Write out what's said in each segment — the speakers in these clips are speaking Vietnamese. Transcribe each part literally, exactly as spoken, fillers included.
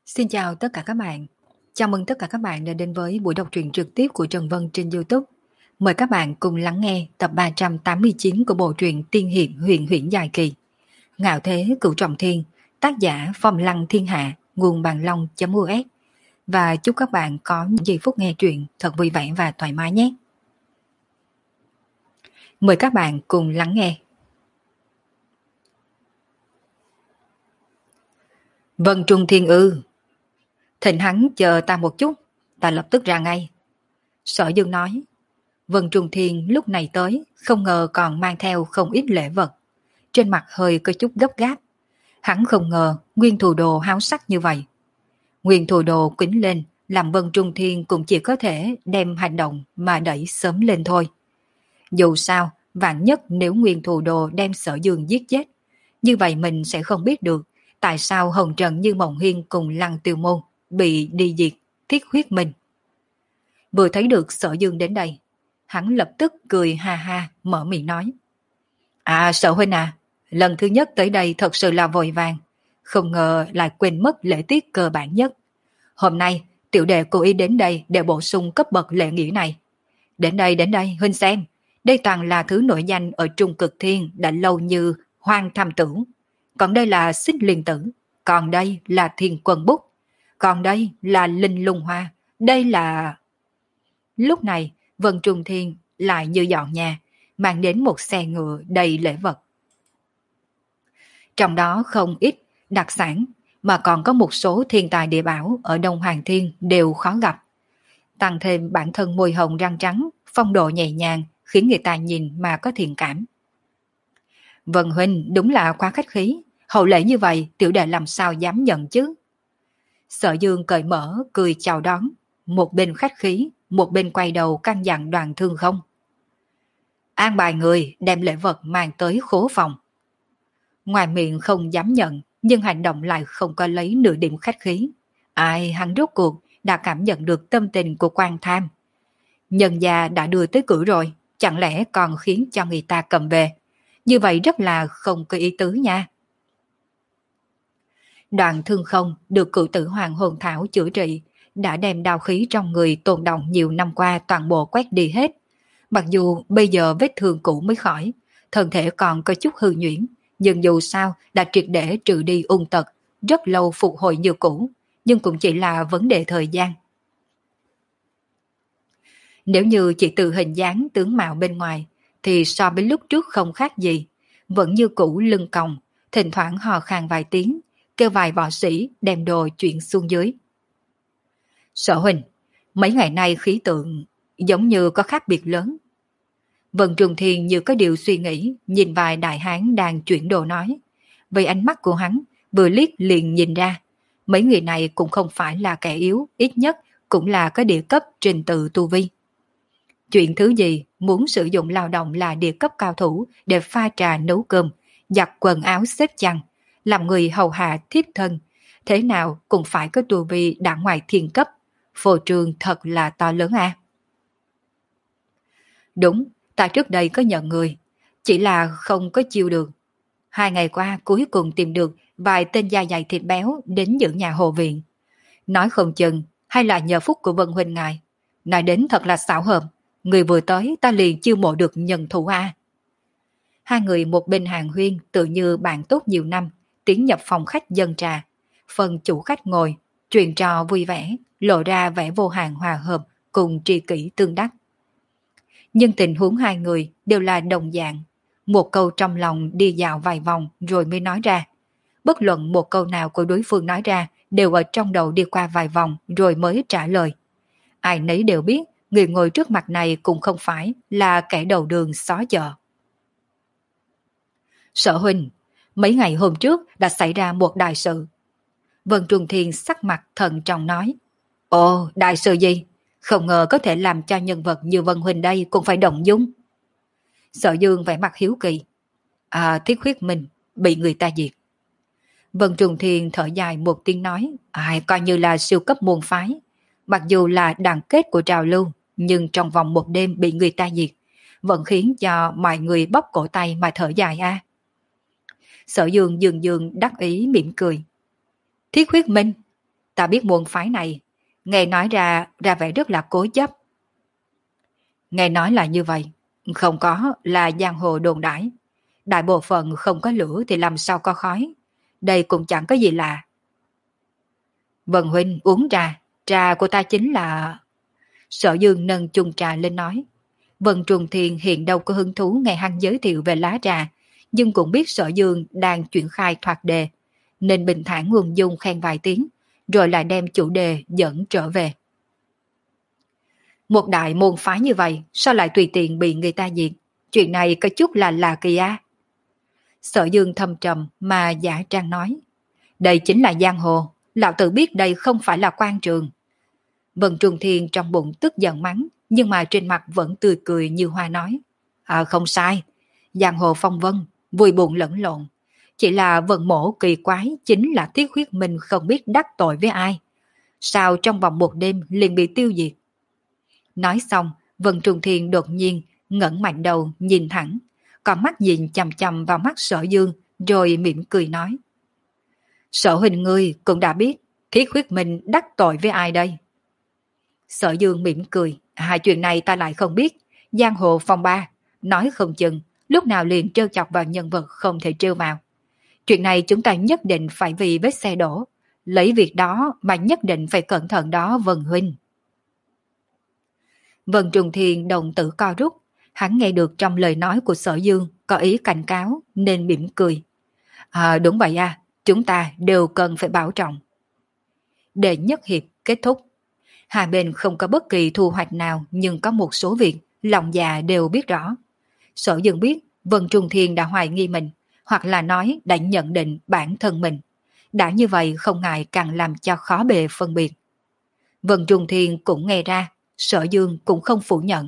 Xin chào tất cả các bạn. Chào mừng tất cả các bạn đã đến với buổi đọc truyện trực tiếp của Trần Vân trên YouTube. Mời các bạn cùng lắng nghe tập ba trăm tám mươi chín của bộ truyện Tiên hiệp huyền huyễn dài kỳ. Ngạo thế cửu trọng thiên, tác giả Phong Lăng Thiên Hạ, nguồn bàn long.us. Và chúc các bạn có những giây phút nghe truyện thật vui vẻ và thoải mái nhé. Mời các bạn cùng lắng nghe. Vân Trung Thiên ư? Thịnh hắn chờ ta một chút, ta lập tức ra ngay. Sở Dương nói. Vân Trung Thiên lúc này tới, không ngờ còn mang theo không ít lễ vật. Trên mặt hơi có chút gấp gáp. Hắn không ngờ nguyên thù đồ háo sắc như vậy. Nguyên thù đồ quýnh lên, làm Vân Trung Thiên cũng chỉ có thể đem hành động mà đẩy sớm lên thôi. Dù sao, vạn nhất nếu nguyên thù đồ đem Sở Dương giết chết, như vậy mình sẽ không biết được tại sao Hồng Trần Như Mộng Hiên cùng Lăng Tiêu Môn bị đi diệt, thiết huyết mình. Vừa thấy được Sở Dương đến đây, hắn lập tức cười ha ha, mở miệng nói. À Sở huynh à, lần thứ nhất tới đây thật sự là vội vàng, không ngờ lại quên mất lễ tiết cơ bản nhất. Hôm nay, tiểu đệ cố ý đến đây để bổ sung cấp bậc lễ nghĩa này. Đến đây, đến đây, huynh xem, đây toàn là thứ nổi danh ở Trung Cực Thiên đã lâu như Hoang Tham Tử. Còn đây là Xích Liên Tử, còn đây là Thiên Quân Bút, còn đây là Linh Lung Hoa, đây là... Lúc này, Vân Trung Thiên lại như dọn nhà, mang đến một xe ngựa đầy lễ vật. Trong đó không ít đặc sản, mà còn có một số thiên tài địa bảo ở Đông Hoàng Thiên đều khó gặp. Tăng thêm bản thân môi hồng răng trắng, phong độ nhẹ nhàng, khiến người ta nhìn mà có thiện cảm. Vân huynh đúng là quá khách khí, hậu lễ như vậy tiểu đệ làm sao dám nhận chứ. Sở Dương cởi mở cười chào đón, một bên khách khí, một bên quay đầu căn dặn Đoàn Thương Không. An bài người đem lễ vật mang tới khố phòng. Ngoài miệng không dám nhận, nhưng hành động lại không có lấy nửa điểm khách khí. Ai hắn rốt cuộc đã cảm nhận được tâm tình của Quan Tham. Nhân gia đã đưa tới cửa rồi, chẳng lẽ còn khiến cho người ta cầm về. Như vậy rất là không có ý tứ nha. Đoàn Thương Không được cửu tử hoàng hồn thảo chữa trị, đã đem đao khí trong người tồn đọng nhiều năm qua toàn bộ quét đi hết. Mặc dù bây giờ vết thương cũ mới khỏi, thân thể còn có chút hư nhuyễn, nhưng dù sao đã triệt để trừ đi ung tật, rất lâu phục hồi như cũ, nhưng cũng chỉ là vấn đề thời gian. Nếu như chỉ từ hình dáng tướng mạo bên ngoài, thì so với lúc trước không khác gì, vẫn như cũ lưng còng, thỉnh thoảng hò khan vài tiếng, kêu vài võ sĩ đem đồ chuyển xuống dưới. Sở huynh, mấy ngày nay khí tượng giống như có khác biệt lớn. Vân Trung Thiên như có điều suy nghĩ, nhìn vài đại hán đang chuyển đồ nói. Vì ánh mắt của hắn, vừa liếc liền nhìn ra, mấy người này cũng không phải là kẻ yếu, ít nhất cũng là có địa cấp trình tự tu vi. Chuyện thứ gì muốn sử dụng lao động là địa cấp cao thủ để pha trà nấu cơm, giặt quần áo xếp chăn, làm người hầu hạ thiếp thân, thế nào cũng phải có tu vi đã ngoài thiên cấp, phô trương thật là to lớn à. Đúng, ta trước đây có nhận người, chỉ là không có chiêu được. Hai ngày qua cuối cùng tìm được vài tên da dày thịt béo đến giữ nhà hộ viện. Nói không chừng hay là nhờ phúc của Vân huynh ngài. Nói đến thật là xảo hợp, người vừa tới ta liền chiêu mộ được nhân thủ a. Hai người một bên hàng huyên tự như bạn tốt nhiều năm, tiến nhập phòng khách dân trà. Phần chủ khách ngồi, chuyện trò vui vẻ, lộ ra vẻ vô hạn hòa hợp cùng tri kỷ tương đắc. Nhưng tình huống hai người đều là đồng dạng. Một câu trong lòng đi dạo vài vòng rồi mới nói ra. Bất luận một câu nào của đối phương nói ra đều ở trong đầu đi qua vài vòng rồi mới trả lời. Ai nấy đều biết người ngồi trước mặt này cũng không phải là kẻ đầu đường xó chợ. Sở huynh, mấy ngày hôm trước đã xảy ra một đại sự. Vân Trung Thiên sắc mặt thận trọng nói. Ồ, đại sự gì? Không ngờ có thể làm cho nhân vật như Vân huynh đây cũng phải động dung. Sở Dương vẻ mặt hiếu kỳ. À, Thiết Huyết Minh bị người ta diệt. Vân Trung Thiên thở dài một tiếng nói. Ai coi như là siêu cấp môn phái. Mặc dù là đoàn kết của trào lưu, nhưng trong vòng một đêm bị người ta diệt, vẫn khiến cho mọi người bóp cổ tay mà thở dài a. Sở Dương dường dường đắc ý mỉm cười. Thiết Huyết Minh, Ta biết môn phái này, nghe nói ra ra vẻ rất là cố chấp. Nghe nói là như vậy, không có là giang hồ đồn đãi. Đại bộ phận không có lửa thì làm sao có khói. Đây cũng chẳng có gì lạ. Vân huynh uống trà, trà của ta chính là... Sở Dương nâng chung trà lên nói. Vân Trùng Thiên hiện đâu có hứng thú nghe hắn giới thiệu về lá trà, nhưng cũng biết Sở Dương đang chuyển khai thoạt đề, nên bình thản ung dung khen vài tiếng, rồi lại đem chủ đề dẫn trở về. Một đại môn phái như vậy, sao lại tùy tiện bị người ta diệt? Chuyện này có chút là lạ kỳ á. Sở Dương thâm trầm mà giả trang nói. Đây chính là giang hồ, lão tử biết đây không phải là quan trường. Vân Trung Thiên trong bụng tức giận mắng, nhưng mà trên mặt vẫn tươi cười như hoa nói. À không sai, giang hồ phong vân, vui buồn lẫn lộn. Chỉ là vận mổ kỳ quái chính là Thiết Huyết Minh không biết đắc tội với ai. Sao trong vòng một đêm liền bị tiêu diệt? Nói xong, Vân Trung Thiên đột nhiên ngẩng mạnh đầu nhìn thẳng, còn mắt nhìn chằm chằm vào mắt Sở Dương, rồi mỉm cười nói. Sở huynh ngươi cũng đã biết Thiết Huyết Minh đắc tội với ai đây? Sở Dương mỉm cười, hai chuyện này ta lại không biết. Giang hồ phong ba, nói không chừng lúc nào liền trêu chọc vào nhân vật không thể trêu vào. Chuyện này chúng ta nhất định phải vì vết xe đổ, lấy việc đó mà nhất định phải cẩn thận đó Vân huynh. Vân Trùng Thiên đồng tử co rút, hắn nghe được trong lời nói của Sở Dương có ý cảnh cáo nên mỉm cười. À đúng vậy à, chúng ta đều cần phải bảo trọng. Đệ nhất hiệp kết thúc. Hai bên không có bất kỳ thu hoạch nào, nhưng có một số việc lòng già đều biết rõ. Sở Dương biết Vân Trung Thiên đã hoài nghi mình, hoặc là nói đã nhận định bản thân mình. Đã như vậy không ngại càng làm cho khó bề phân biệt. Vân Trung Thiên cũng nghe ra, Sở Dương cũng không phủ nhận.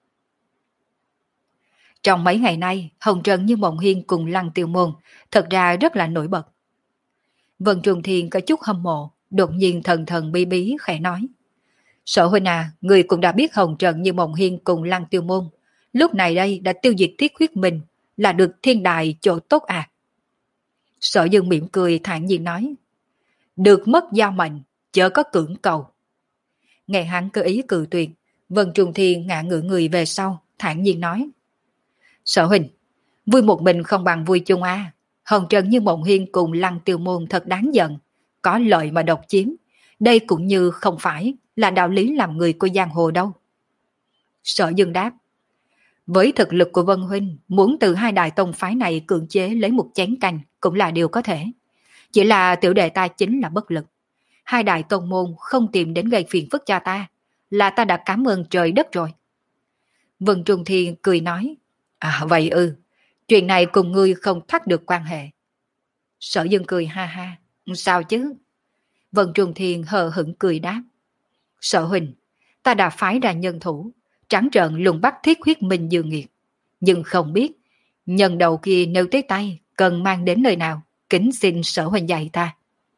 Trong mấy ngày nay, Hồng Trần Như Mộng Hiên cùng Lăng Tiêu Môn thật ra rất là nổi bật. Vân Trung Thiên có chút hâm mộ, đột nhiên thần thần bí bí khẽ nói. Sở huynh à, người cũng đã biết Hồng Trần Như Mộng Hiên cùng Lăng Tiêu Môn lúc này đây đã tiêu diệt Thiết Huyết Minh, là được thiên đại chỗ tốt à? Sở Dương mỉm cười thản nhiên nói. Được mất giao mệnh, chớ có cưỡng cầu. Nghe hắn cơ ý cự tuyệt, Vân Trung Thiên ngã ngửa người về sau, thản nhiên nói. Sở huynh, vui một mình không bằng vui chung à. Hồng Trần Như Mộng Hiên cùng Lăng Tiêu Môn thật đáng giận, có lợi mà độc chiếm. Đây cũng như không phải là đạo lý làm người của giang hồ đâu. Sở Dương đáp. Với thực lực của Vân huynh, muốn từ hai đại tông phái này cưỡng chế lấy một chén canh cũng là điều có thể. Chỉ là tiểu đệ ta chính là bất lực. Hai đại tông môn không tìm đến gây phiền phức cho ta, là ta đã cảm ơn trời đất rồi. Vân Trung Thiên cười nói. À vậy ư, chuyện này cùng ngươi không thắt được quan hệ. Sở Dương cười ha ha. Sao chứ? Vân Trung Thiên hờ hững cười đáp. Sở huynh, ta đã phái ra nhân thủ, trắng trợn lùng bắt Thiết Huyết Minh Dương nghiệt. Nhưng không biết, nhân đầu kia nếu tới tay, cần mang đến nơi nào, kính xin sở huynh dạy ta.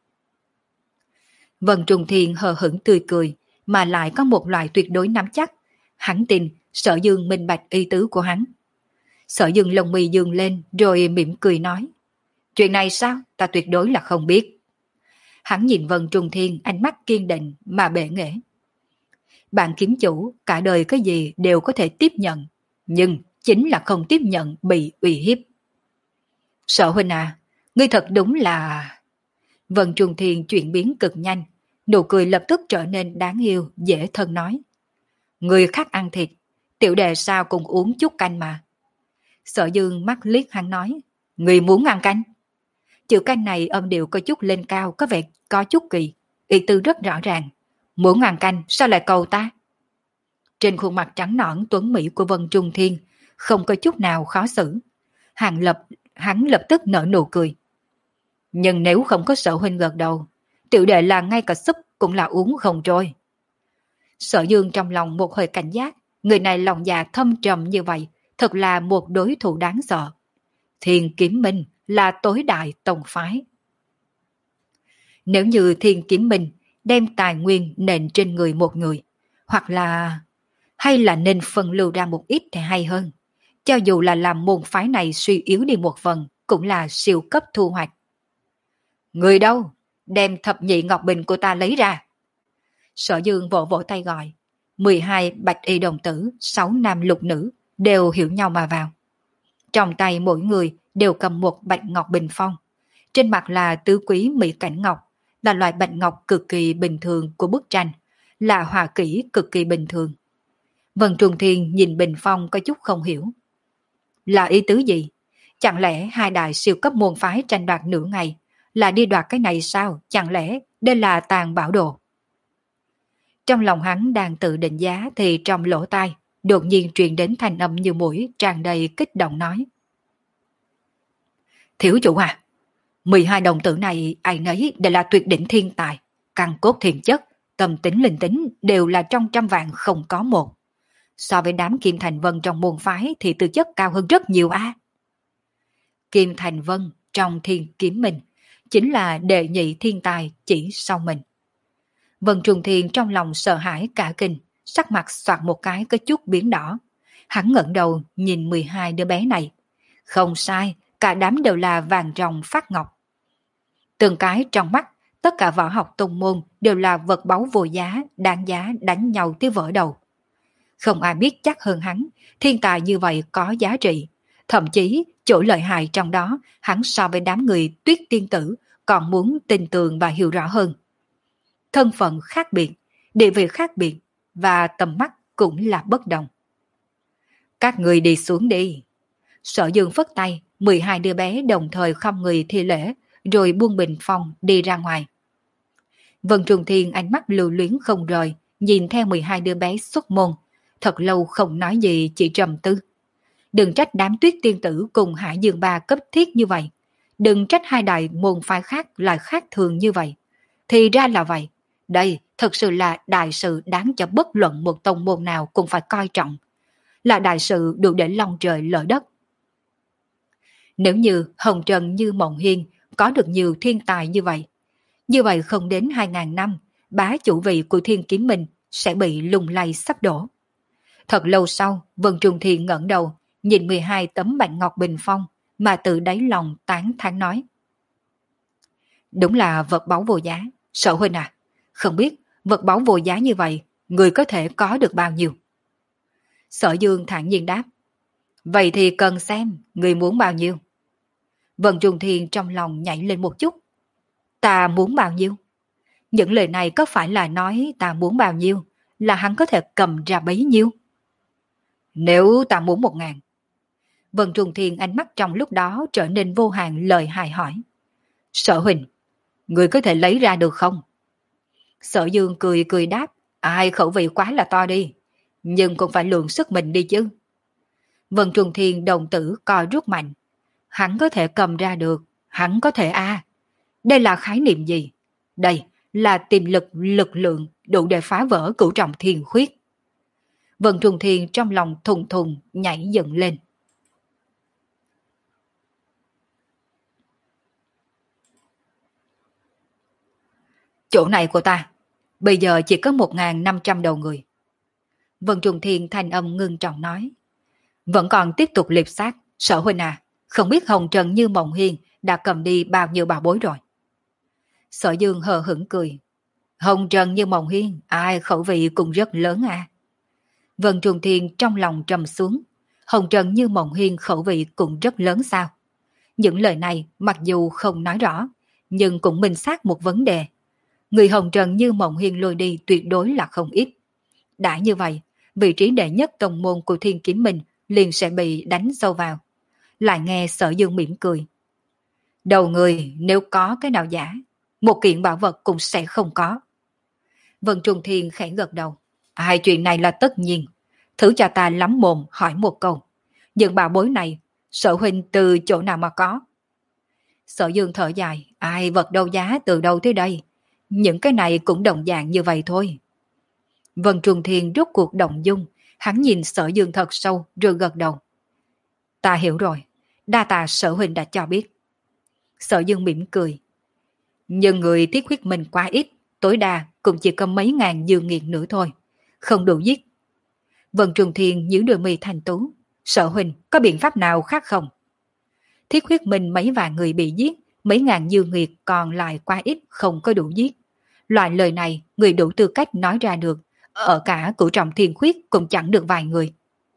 Vân Trung Thiên hờ hững tươi cười, mà lại có một loại tuyệt đối nắm chắc. Hắn tin Sở Dương minh bạch ý tứ của hắn. Sở Dương lông mi dương lên rồi mỉm cười nói. Chuyện này sao? Ta tuyệt đối là không biết. Hắn nhìn Vân Trung Thiên ánh mắt kiên định mà bệ nghệ. Bạn kiếm chủ cả đời cái gì đều có thể tiếp nhận, nhưng chính là không tiếp nhận bị uy hiếp. Sở huynh à, ngươi thật đúng là... Vân Trung Thiên chuyển biến cực nhanh, nụ cười lập tức trở nên đáng yêu, dễ thân nói. Người khác ăn thịt, tiểu đệ sao cũng uống chút canh mà. Sở Dương mắt liếc hắn nói, người muốn ăn canh. Chữ canh này âm điệu có chút lên cao, có vẻ có chút kỳ, ý tư rất rõ ràng. Muốn ăn canh sao lại cầu ta? Trên khuôn mặt trắng nõn tuấn mỹ của Vân Trung Thiên không có chút nào khó xử. Hắn lập, hắn lập tức nở nụ cười. Nhưng nếu không có Sở huynh gật đầu, tiểu đệ là ngay cả súp cũng là uống không trôi. Sở Dương trong lòng một hơi cảnh giác, người này lòng dạ thâm trầm như vậy, thật là một đối thủ đáng sợ. Thiên Kiếm Minh là tối đại tông phái. Nếu như Thiên Kiếm Minh đem tài nguyên nện trên người một người, hoặc là... hay là nên phân lưu ra một ít thì hay hơn. Cho dù là làm môn phái này suy yếu đi một phần, cũng là siêu cấp thu hoạch. Người đâu? đem thập nhị ngọc bình của ta lấy ra. Sở Dương vỗ vỗ tay gọi. mười hai bạch y đồng tử, sáu nam lục nữ đều hiểu nhau mà vào. Trong tay mỗi người đều cầm một bạch ngọc bình phong. Trên mặt là tứ quý mỹ cảnh ngọc, là loại bạch ngọc cực kỳ bình thường của bức tranh, là họa kỹ cực kỳ bình thường. Vân Trung Thiên nhìn bình phong có chút không hiểu. Là ý tứ gì? Chẳng lẽ hai đại siêu cấp môn phái tranh đoạt nửa ngày là đi đoạt cái này sao? Chẳng lẽ đây là tàn bảo đồ? Trong lòng hắn đang tự định giá thì trong lỗ tai đột nhiên truyền đến thanh âm như mũi tràn đầy kích động nói. Thiếu chủ à, mười hai đồng tử này ai nấy đều là tuyệt đỉnh thiên tài, căn cốt thiền chất, tâm tính linh tính đều là trong trăm vạn không có một. So với đám Kim Thành Vân trong môn phái thì tư chất cao hơn rất nhiều a. Kim Thành Vân trong thiên kiếm mình chính là đệ nhị thiên tài chỉ sau mình. Vân Trung Thiên trong lòng sợ hãi cả kinh, sắc mặt xoạt một cái có chút biến đỏ. Hắn ngẩng đầu nhìn mười hai đứa bé này. Không sai, cả đám đều là vàng ròng phát ngọc. Từng cái trong mắt, tất cả võ học tông môn đều là vật báu vô giá, đáng giá đánh nhau tới vỡ đầu. Không ai biết chắc hơn hắn, thiên tài như vậy có giá trị. Thậm chí, chỗ lợi hại trong đó, hắn so với đám người Tuyết Tiên Tử còn muốn tin tưởng và hiểu rõ hơn. Thân phận khác biệt, địa vị khác biệt, và tầm mắt cũng là bất đồng. Các người đi xuống đi. Sở Dương phất tay, mười hai đứa bé đồng thời không người thi lễ, rồi buông bình phong đi ra ngoài. Vân Trung Thiên ánh mắt lưu luyến không rời, nhìn theo mười hai đứa bé xuất môn, thật lâu không nói gì, chỉ trầm tư. Đừng trách đám Tuyết Tiên Tử cùng Hải Dương Ba cấp thiết như vậy, đừng trách hai đại môn phái khác lại khác thường như vậy. Thì ra là vậy, đây thật sự là đại sự đáng cho bất luận một tông môn nào cũng phải coi trọng, là đại sự đủ để long trời lở đất. Nếu như Hồng Trần Như Mộng Hiên có được nhiều thiên tài như vậy, như vậy không đến hai ngàn năm, bá chủ vị của Thiên Kiếm Minh sẽ bị lung lay sắp đổ. Thật lâu sau, Vân Trung Thiên ngẩng đầu, nhìn mười hai tấm bạch ngọc bình phong, mà tự đáy lòng tán thán nói. Đúng là vật báu vô giá, Sở huynh à, không biết vật báu vô giá như vậy, người có thể có được bao nhiêu? Sở Dương thản nhiên đáp. Vậy thì cần xem, người muốn bao nhiêu? Vân Trung Thiên trong lòng nhảy lên một chút. Ta muốn bao nhiêu? Những lời này có phải là nói ta muốn bao nhiêu, là hắn có thể cầm ra bấy nhiêu? Nếu ta muốn một ngàn. Vân Trung Thiên ánh mắt trong lúc đó trở nên vô hạn lời hài hỏi. Sở huynh, người có thể lấy ra được không? Sở Dương cười cười đáp. Ai khẩu vị quá là to đi, nhưng cũng phải lượng sức mình đi chứ. Vân Trung Thiên đồng tử co rút mạnh. Hắn có thể cầm ra được, hắn có thể a. À. Đây là khái niệm gì? Đây là tiềm lực lực lượng đủ để phá vỡ cửu trọng thiên khuyết. Vân Trung Thiên trong lòng thùng thùng nhảy dựng lên. Chỗ này của ta, bây giờ chỉ có một nghìn năm trăm đầu người. Vân Trung Thiên thanh âm ngưng trọng nói. Vẫn còn tiếp tục liệp sát, Sở huynh à, không biết Hồng Trần Như Mộng Hiên đã cầm đi bao nhiêu bảo bối rồi. Sở Dương hờ hững cười. Hồng Trần Như Mộng Hiên, ai khẩu vị cũng rất lớn à. Vân Trung Thiên trong lòng trầm xuống. Hồng Trần Như Mộng Hiên khẩu vị cũng rất lớn sao? Những lời này mặc dù không nói rõ, nhưng cũng minh xác một vấn đề. Người Hồng Trần Như Mộng Hiên lôi đi tuyệt đối là không ít. Đã như vậy, vị trí đệ nhất tông môn của Thiên Kiếm Minh liền sẽ bị đánh sâu vào. Lại nghe Sở Dương mỉm cười. Đầu người nếu có cái nào giả, một kiện bảo vật cũng sẽ không có. Vân Trung Thiên khẽ gật đầu. Hai chuyện này là tất nhiên. Thử cho ta lắm mồm hỏi một câu. Những bảo bối này, Sở huynh từ chỗ nào mà có? Sở Dương thở dài. Ai vật đâu giá từ đâu tới đây? Những cái này cũng đồng dạng như vậy thôi. Vân Trung Thiên rút cuộc động dung. Hắn nhìn Sở Dương thật sâu rồi gật đầu. Ta hiểu rồi. Đa tạ Sở huynh đã cho biết. Sở Dương mỉm cười. Nhưng người Thiết Huyết Minh quá ít, tối đa cũng chỉ có mấy ngàn dương nghiệt nữa thôi. Không đủ giết. Vân Trung Thiên nhíu đôi mi thành tú. Sở huynh có biện pháp nào khác không? Thiết Huyết Minh mấy vạn người bị giết, mấy ngàn dư nghiệt còn lại quá ít không có đủ giết. Loại lời này người đủ tư cách nói ra được, ở cả cửu trọng thiên khuyết cũng chẳng được vài người.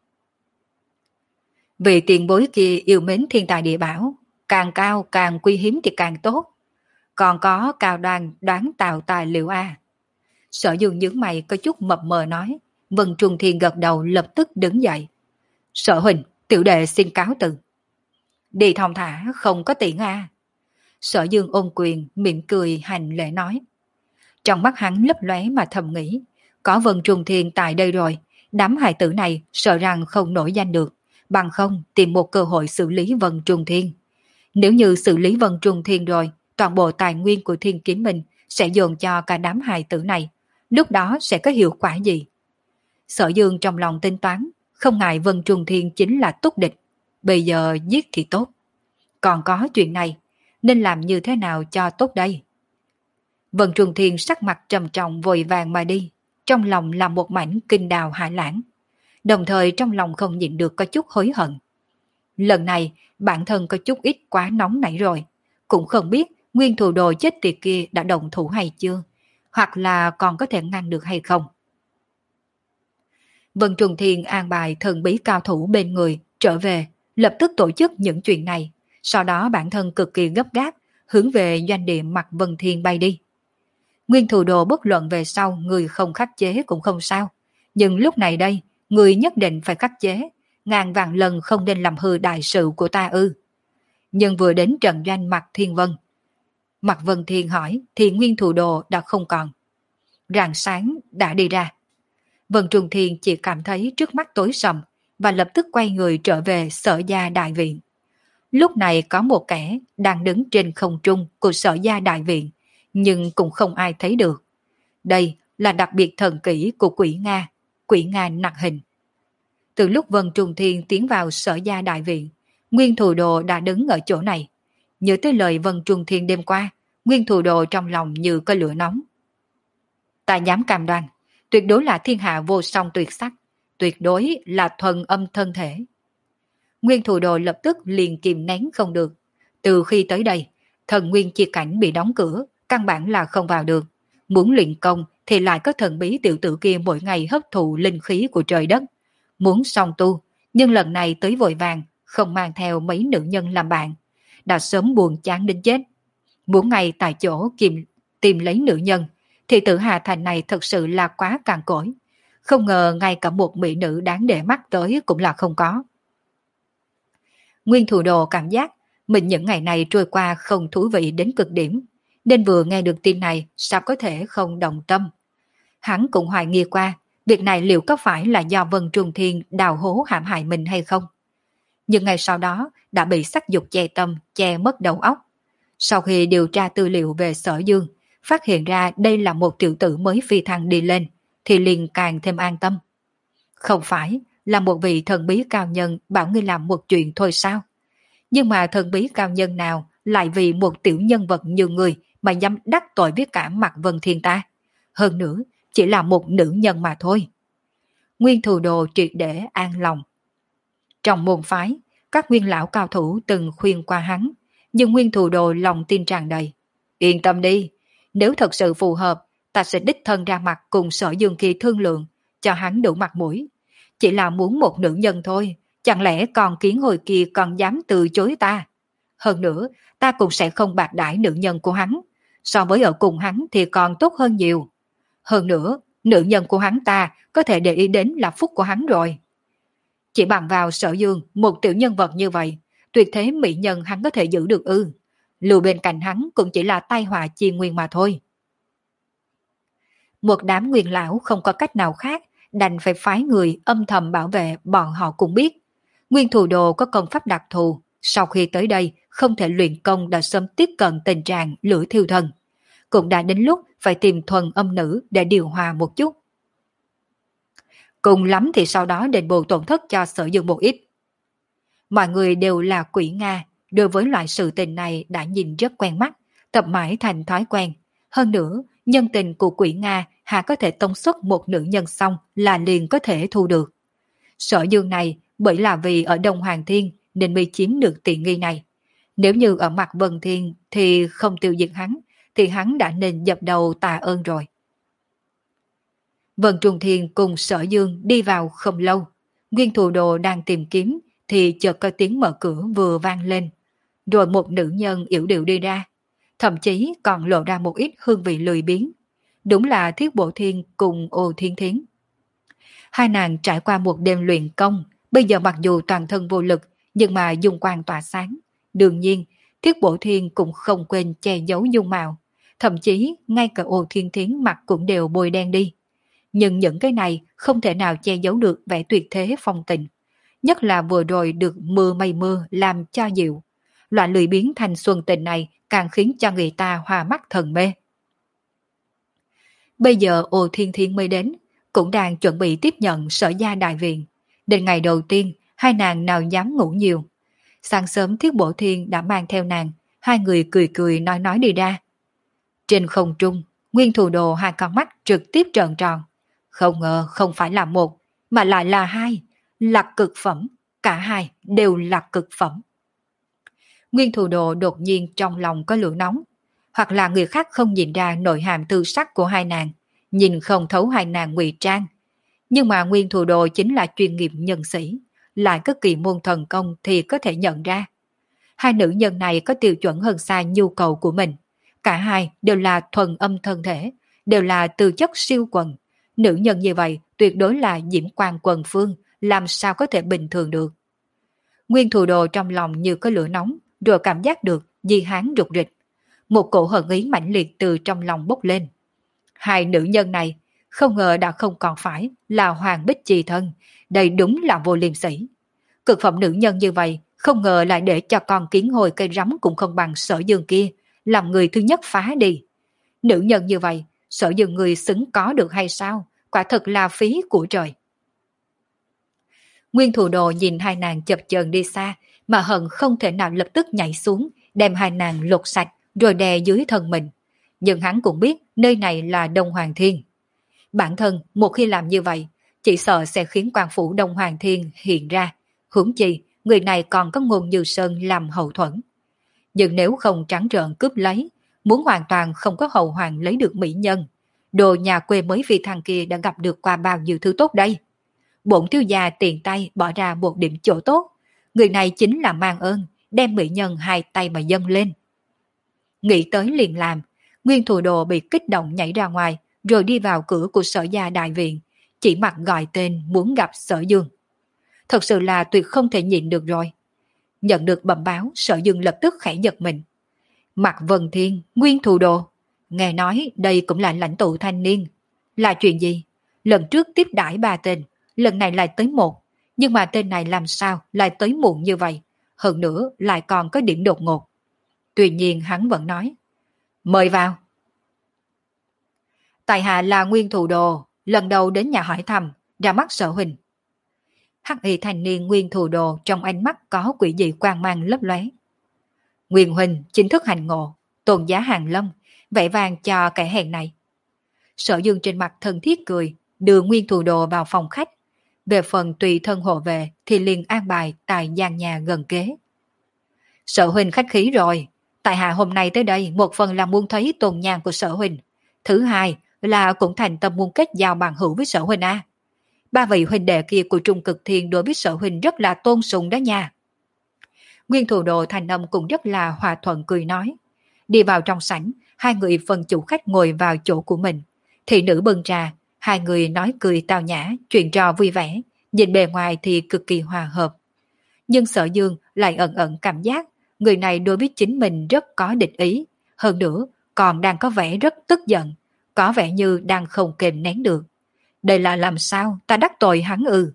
Vì tiền bối kia yêu mến thiên tài địa bảo, càng cao càng quý hiếm thì càng tốt. Còn có cao đoan đoán tạo tài liệu A. Sở Dương nhướng mày có chút mập mờ nói. Vân Trung Thiên gật đầu lập tức đứng dậy. Sở huynh, tiểu đệ xin cáo từ. Đi thong thả không có tiện A. Sở Dương ôm quyền mỉm cười hành lễ nói. Trong mắt hắn lấp lóe mà thầm nghĩ. Có Vân Trung Thiên tại đây rồi, đám hài tử này sợ rằng không nổi danh được, bằng không tìm một cơ hội xử lý Vân Trung Thiên. Nếu như xử lý Vân Trung Thiên rồi, toàn bộ tài nguyên của Thiên Kiếm Minh sẽ dồn cho cả đám hài tử này, lúc đó sẽ có hiệu quả gì? Sở Dương trong lòng tính toán, không ngại Vân Trung Thiên chính là túc địch, bây giờ giết thì tốt. Còn có chuyện này, nên làm như thế nào cho tốt đây? Vân Trung Thiên sắc mặt trầm trọng vội vàng mà đi, trong lòng là một mảnh kinh đào hải lãng. Đồng thời trong lòng không nhịn được có chút hối hận. Lần này bản thân có chút ít quá nóng nảy rồi, cũng không biết nguyên thủ đồ chết tiệt kia đã động thủ hay chưa, hoặc là còn có thể ngăn được hay không. Vân Trung Thiên an bài thần bí cao thủ bên người trở về, lập tức tổ chức những chuyện này, sau đó bản thân cực kỳ gấp gáp hướng về doanh địa Mạc Vân Thiên bay đi. Nguyên thủ đồ bất luận về sau người không khắc chế cũng không sao, nhưng lúc này đây người nhất định phải khắc chế, ngàn vạn lần không nên làm hư đại sự của ta ư. Nhưng vừa đến trận doanh Mạc Thiên Vân, Mạc Vân Thiên hỏi thì nguyên thủ đồ đã không còn. Rạng sáng đã đi ra. Vân Trung Thiên chỉ cảm thấy trước mắt tối sầm và lập tức quay người trở về Sở Gia Đại Viện. Lúc này có một kẻ đang đứng trên không trung của Sở Gia Đại Viện, nhưng cũng không ai thấy được. Đây là đặc biệt thần kỹ của quỷ Nga, quỷ Nga nặc hình. Từ lúc Vân Trung Thiên tiến vào Sở Gia Đại Viện, Nguyên Thủ Đồ đã đứng ở chỗ này. Nhớ tới lời Vân Trung Thiên đêm qua, Nguyên Thủ Đồ trong lòng như có lửa nóng. Ta dám cam đoan, tuyệt đối là thiên hạ vô song tuyệt sắc, tuyệt đối là thuần âm thân thể. Nguyên Thủ Đồ lập tức liền kìm nén không được. Từ khi tới đây, thần nguyên chi cảnh bị đóng cửa, căn bản là không vào được. Muốn luyện công thì lại có thần bí tiểu tử kia mỗi ngày hấp thụ linh khí của trời đất. Muốn song tu, nhưng lần này tới vội vàng, không mang theo mấy nữ nhân làm bạn. Đã sớm buồn chán đến chết. Muốn ngay tại chỗ kìm, tìm lấy nữ nhân, thì tử Hà Thành này thật sự là quá càn cỗi. Không ngờ ngay cả một mỹ nữ đáng để mắt tới cũng là không có. Nguyên Thủ Đồ cảm giác mình những ngày này trôi qua không thú vị đến cực điểm, nên vừa nghe được tin này sao có thể không động tâm. Hắn cũng hoài nghi qua, việc này liệu có phải là do Vân Trung Thiên đào hố hãm hại mình hay không? Nhưng ngày sau đó đã bị sắc dục che tâm, che mất đầu óc. Sau khi điều tra tư liệu về Sở Dương, phát hiện ra đây là một tiểu tử mới phi thăng đi lên, thì liền càng thêm an tâm. Không phải là một vị thần bí cao nhân bảo ngươi làm một chuyện thôi sao? Nhưng mà thần bí cao nhân nào lại vì một tiểu nhân vật như người mà dám đắc tội với cả Mạc Vân Thiên ta? Hơn nữa, chỉ là một nữ nhân mà thôi. Nguyên Thủ Đồ triệt để an lòng. Trong môn phái, các nguyên lão cao thủ từng khuyên qua hắn, nhưng Nguyên Thủ Đồ lòng tin tràn đầy. Yên tâm đi, nếu thật sự phù hợp, ta sẽ đích thân ra mặt cùng Sở Dương kia thương lượng, cho hắn đủ mặt mũi. Chỉ là muốn một nữ nhân thôi, chẳng lẽ còn kiến hồi kia còn dám từ chối ta? Hơn nữa, ta cũng sẽ không bạc đãi nữ nhân của hắn, so với ở cùng hắn thì còn tốt hơn nhiều. Hơn nữa, nữ nhân của hắn ta có thể để ý đến là phúc của hắn rồi. Chỉ bằng vào Sở Dương, một tiểu nhân vật như vậy, tuyệt thế mỹ nhân hắn có thể giữ được ư? Lưu bên cạnh hắn cũng chỉ là tai họa chi nguyên mà thôi. Một đám nguyên lão không có cách nào khác, đành phải phái người âm thầm bảo vệ. Bọn họ cũng biết Nguyên Thủ Đồ có công pháp đặc thù, sau khi tới đây không thể luyện công đã sớm tiếp cận tình trạng lửa thiêu thân. Cũng đã đến lúc phải tìm thuần âm nữ để điều hòa một chút. Cùng lắm thì sau đó đền bù tổn thất cho Sở Dương một ít. Mọi người đều là quỷ Nga, đối với loại sự tình này đã nhìn rất quen mắt, tập mãi thành thói quen. Hơn nữa, nhân tình của quỷ Nga hà có thể tống xuất một nữ nhân xong là liền có thể thu được. Sở Dương này bởi là vì ở Đông Hoàng Thiên nên mới chiếm được tiện nghi này. Nếu như ở mặt Vân Thiên thì không tiêu diệt hắn, thì hắn đã nên dập đầu tạ ơn rồi. Vân Trung Thiên cùng Sở Dương đi vào không lâu. Nguyên Thù Đồ đang tìm kiếm thì chợt có tiếng mở cửa vừa vang lên. Rồi một nữ nhân yểu điệu đi ra. Thậm chí còn lộ ra một ít hương vị lười biếng. Đúng là Thiết Bộ Thiên cùng Ô Thiên Thiến. Hai nàng trải qua một đêm luyện công, bây giờ mặc dù toàn thân vô lực, nhưng mà dung quang tỏa sáng. Đương nhiên, Thiết Bộ Thiên cũng không quên che giấu dung mạo. Thậm chí, ngay cả Ô Thiên Thiến mặt cũng đều bôi đen đi. Nhưng những cái này không thể nào che giấu được vẻ tuyệt thế phong tình. Nhất là vừa rồi được mưa mây mưa làm cho dịu. Loại lười biếng thanh xuân tình này càng khiến cho người ta hoa mắt thần mê. Bây giờ Ô Thiên Thiên mới đến, cũng đang chuẩn bị tiếp nhận Sở Gia đại viện. Đến ngày đầu tiên, hai nàng nào dám ngủ nhiều. Sáng sớm Thiết Bổ Thiên đã mang theo nàng, hai người cười cười nói nói đi ra. Trên không trung, Nguyên Thù Đồ hai con mắt trực tiếp trợn tròn. Không ngờ không phải là một, mà lại là hai, là cực phẩm, cả hai đều là cực phẩm. Nguyên Thù Đồ đột nhiên trong lòng có lửa nóng, hoặc là người khác không nhìn ra nội hàm tư sắc của hai nàng, nhìn không thấu hai nàng ngụy trang. Nhưng mà Nguyên Thù Đồ chính là chuyên nghiệp nhân sĩ, lại có kỳ môn thần công thì có thể nhận ra. Hai nữ nhân này có tiêu chuẩn hơn xa nhu cầu của mình. Cả hai đều là thuần âm thân thể, đều là tư chất siêu quần. Nữ nhân như vậy tuyệt đối là diễm quang quần phương, làm sao có thể bình thường được. Nguyên Thù Đồ trong lòng như có lửa nóng, rồi cảm giác được di hán rụt rịch. Một cổ hận ý mãnh liệt từ trong lòng bốc lên. Hai nữ nhân này không ngờ đã không còn phải là Hoàng Bích Chi thân, đây đúng là vô liêm sỉ. Cực phẩm nữ nhân như vậy, không ngờ lại để cho con kiến hồi cây rắm cũng không bằng Sở Dương kia, làm người thứ nhất phá đi. Nữ nhân như vậy, Sở Dương người xứng có được hay sao? Quả thật là phí của trời. Nguyên Thù Đồ nhìn hai nàng chập chờn đi xa, mà hận không thể nào lập tức nhảy xuống, đem hai nàng lột sạch, rồi đè dưới thân mình. Nhưng hắn cũng biết nơi này là Đông Hoàng Thiên. Bản thân một khi làm như vậy, chỉ sợ sẽ khiến quan phủ Đông Hoàng Thiên hiện ra. Huống chi, người này còn có Ngôn Như Sơn làm hậu thuẫn. Nhưng nếu không trắng trợn cướp lấy, muốn hoàn toàn không có hậu hoàng lấy được mỹ nhân, đồ nhà quê mới vì thằng kia đã gặp được qua bao nhiêu thứ tốt đây. Bổn thiếu gia tiền tay bỏ ra một điểm chỗ tốt, người này chính là mang ơn, đem mỹ nhân hai tay mà dâng lên. Nghĩ tới liền làm, Nguyên Thù Đồ bị kích động nhảy ra ngoài, rồi đi vào cửa của Sở Gia đại viện, chỉ mặc gọi tên muốn gặp Sở Dương. Thật sự là tuyệt không thể nhịn được rồi. Nhận được bẩm báo, Sở Dương lập tức khẽ giật mình. Mạc Vân Thiên, Nguyên Thù Đồ, nghe nói đây cũng là lãnh tụ thanh niên. Là chuyện gì? Lần trước tiếp đãi ba tên, lần này lại tới một, nhưng mà tên này làm sao lại tới muộn như vậy? Hơn nữa lại còn có điểm đột ngột. Tuy nhiên hắn vẫn nói, mời vào. Tại hạ là Nguyên Thù Đồ, lần đầu đến nhà hỏi thăm, ra mắt Sở huynh. Hắc y thanh niên Nguyên Thù Đồ trong ánh mắt có quỷ dị quang mang lấp lóe. Nguyên huynh chính thức hành ngộ, tôn giá hàng lâm, vẽ vàng cho kẻ hèn này. Sở Dương trên mặt thân thiết cười, đưa Nguyên Thù Đồ vào phòng khách. Về phần tùy thân hộ vệ thì liền an bài tại gian nhà gần kế. Sở huynh khách khí rồi, tại hạ hôm nay tới đây một phần là muốn thấy tôn nhang của Sở huynh, thứ hai là cũng thành tâm muốn kết giao bằng hữu với Sở huynh a. Ba vị huynh đệ kia của Trung Cực Thiên đối với Sở huynh rất là tôn sùng đó nha. Nguyên Thù Đồ thành âm cũng rất là hòa thuận cười nói. Đi vào trong sảnh, hai người phần chủ khách ngồi vào chỗ của mình. Thị nữ bưng trà, hai người nói cười tao nhã, chuyện trò vui vẻ, nhìn bề ngoài thì cực kỳ hòa hợp. Nhưng Sở Dương lại ẩn ẩn cảm giác người này đối với chính mình rất có địch ý, hơn nữa còn đang có vẻ rất tức giận, có vẻ như đang không kềm nén được. Đây là làm sao ta đắc tội hắn ư?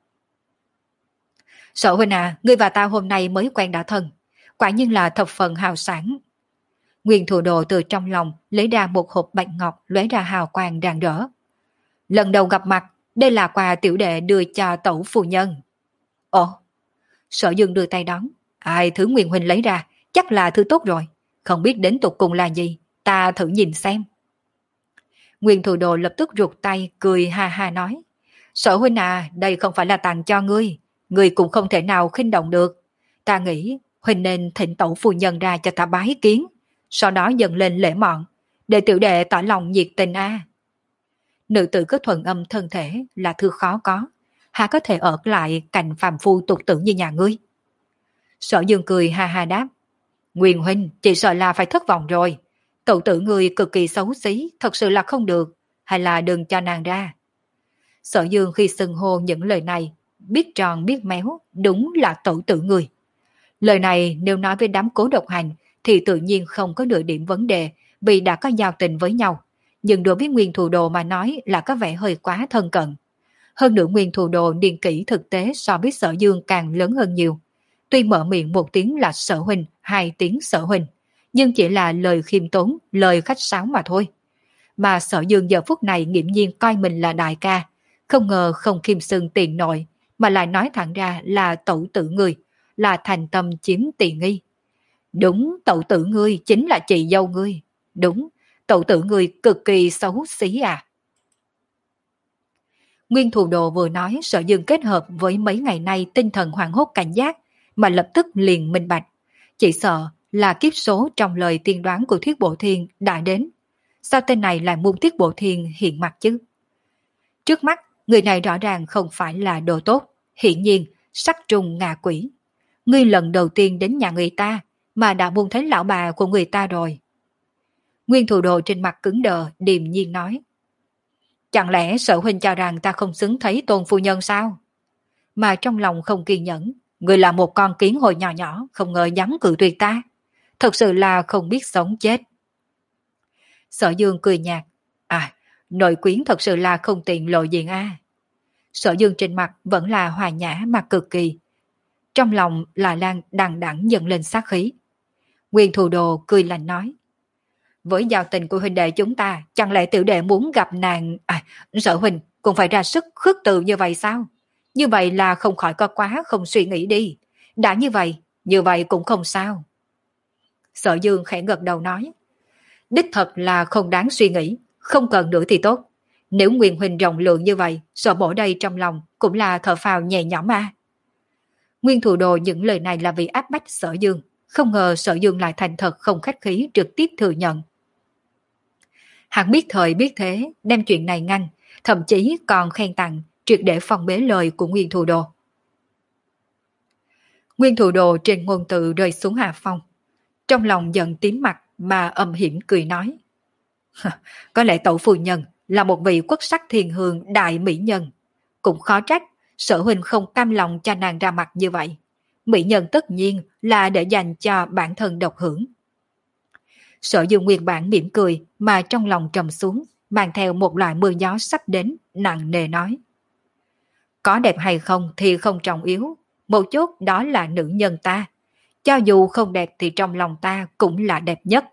Sở huynh à, ngươi và ta hôm nay mới quen đã thân, quả nhiên là thập phần hào sản. Nguyên Thù Đồ từ trong lòng lấy ra một hộp bạch ngọc lóe ra hào quang rạng rỡ. Lần đầu gặp mặt, đây là quà tiểu đệ đưa cho tẩu phu nhân. Ồ, Sở Dương đưa tay đón. Ai thứ Nguyên huynh lấy ra, chắc là thứ tốt rồi. Không biết đến tục cùng là gì, ta thử nhìn xem. Nguyên Thù Đồ lập tức rụt tay, cười ha ha nói. Sở huynh à, đây không phải là tặng cho ngươi, ngươi cũng không thể nào khinh động được. Ta nghĩ, huynh nên thỉnh tẩu phu nhân ra cho ta bái kiến, sau đó dần lên lễ mọn, để tiểu đệ tỏ lòng nhiệt tình a. Nữ tử có thuần âm thân thể là thứ khó có, há có thể ở lại cạnh phàm phu tục tử như nhà ngươi. Sở Dương cười ha ha đáp, Nguyên huynh chỉ sợ là phải thất vọng rồi, tẩu tử ngươi cực kỳ xấu xí, thật sự là không được, hay là đừng cho nàng ra. Sở Dương khi xưng hô những lời này, biết tròn biết méo, đúng là tẩu tử người. Lời này nếu nói với đám cố độc hành thì tự nhiên không có nửa điểm vấn đề, vì đã có giao tình với nhau. Nhưng đối với Nguyên Thù Đồ mà nói là có vẻ hơi quá thân cận. Hơn nữa Nguyên Thù Đồ niên kỷ thực tế so với Sở Dương càng lớn hơn nhiều. Tuy mở miệng một tiếng là Sở huynh, hai tiếng Sở huynh, nhưng chỉ là lời khiêm tốn, lời khách sáo mà thôi. Mà Sở Dương giờ phút này nghiễm nhiên coi mình là đại ca, không ngờ không khiêm xưng tiền nội, mà lại nói thẳng ra là tẩu tử người, là thành tâm chiếm tiện nghi. Đúng, tẩu tử ngươi chính là chị dâu ngươi. Đúng, tẩu tử ngươi cực kỳ xấu xí à. Nguyên Thù Đồ vừa nói, Sở Dương kết hợp với mấy ngày nay tinh thần hoảng hốt cảnh giác, mà lập tức liền minh bạch. Chỉ sợ là kiếp số trong lời tiên đoán của Thuyết Bộ Thiên đã đến. Sao tên này lại muốn Thuyết Bộ Thiên hiện mặt chứ? Trước mắt, người này rõ ràng không phải là đồ tốt, hiển nhiên sắc trùng ngạ quỷ. Ngươi lần đầu tiên đến nhà người ta mà đã muốn thấy lão bà của người ta rồi. Nguyên Thù Đồ trên mặt cứng đờ, điềm nhiên nói. Chẳng lẽ Sở huynh cho rằng ta không xứng thấy Tôn phu nhân sao? Mà trong lòng không kiên nhẫn, người là một con kiến hồi nhỏ nhỏ, không ngờ dám cự tuyệt ta. Thật sự là không biết sống chết. Sở Dương cười nhạt. À, nội quyến thật sự là không tiện lộ diện a. À. Sở Dương trên mặt vẫn là hòa nhã mà cực kỳ. Trong lòng là lan đằng đẵng dần lên sát khí. Nguyên Thù Đồ cười lạnh nói. Với giao tình của huynh đệ chúng ta, chẳng lẽ tiểu đệ muốn gặp nàng... À, Sở huynh cũng phải ra sức khước từ như vậy sao? Như vậy là không khỏi có quá không suy nghĩ đi. Đã như vậy, như vậy cũng không sao. Sở Dương khẽ gật đầu nói. Đích thật là không đáng suy nghĩ, không cần nữa thì tốt. Nếu Nguyên huynh rộng lượng như vậy, sợ bổ đây trong lòng cũng là thở phào nhẹ nhõm à. Nguyên Thù Đồ những lời này là vì áp bách Sở Dương, không ngờ Sở Dương lại thành thật không khách khí trực tiếp thừa nhận. Hắn biết thời biết thế, đem chuyện này ngăn, thậm chí còn khen tặng, triệt để phòng bế lời của Nguyên Thù Đồ. Nguyên Thù Đồ trên ngôn từ rơi xuống hạ phong, trong lòng giận tím mặt mà âm hiểm cười nói. Có lẽ tẩu phu nhân là một vị quốc sắc thiên hương đại mỹ nhân, cũng khó trách Sở huynh không cam lòng cho nàng ra mặt như vậy. Mỹ nhân tất nhiên là để dành cho bản thân độc hưởng. Sở Dương nguyên bản mỉm cười mà trong lòng trầm xuống, mang theo một loại mưa gió sắp đến, nặng nề nói. Có đẹp hay không thì không trọng yếu, một chút đó là nữ nhân ta. Cho dù không đẹp thì trong lòng ta cũng là đẹp nhất.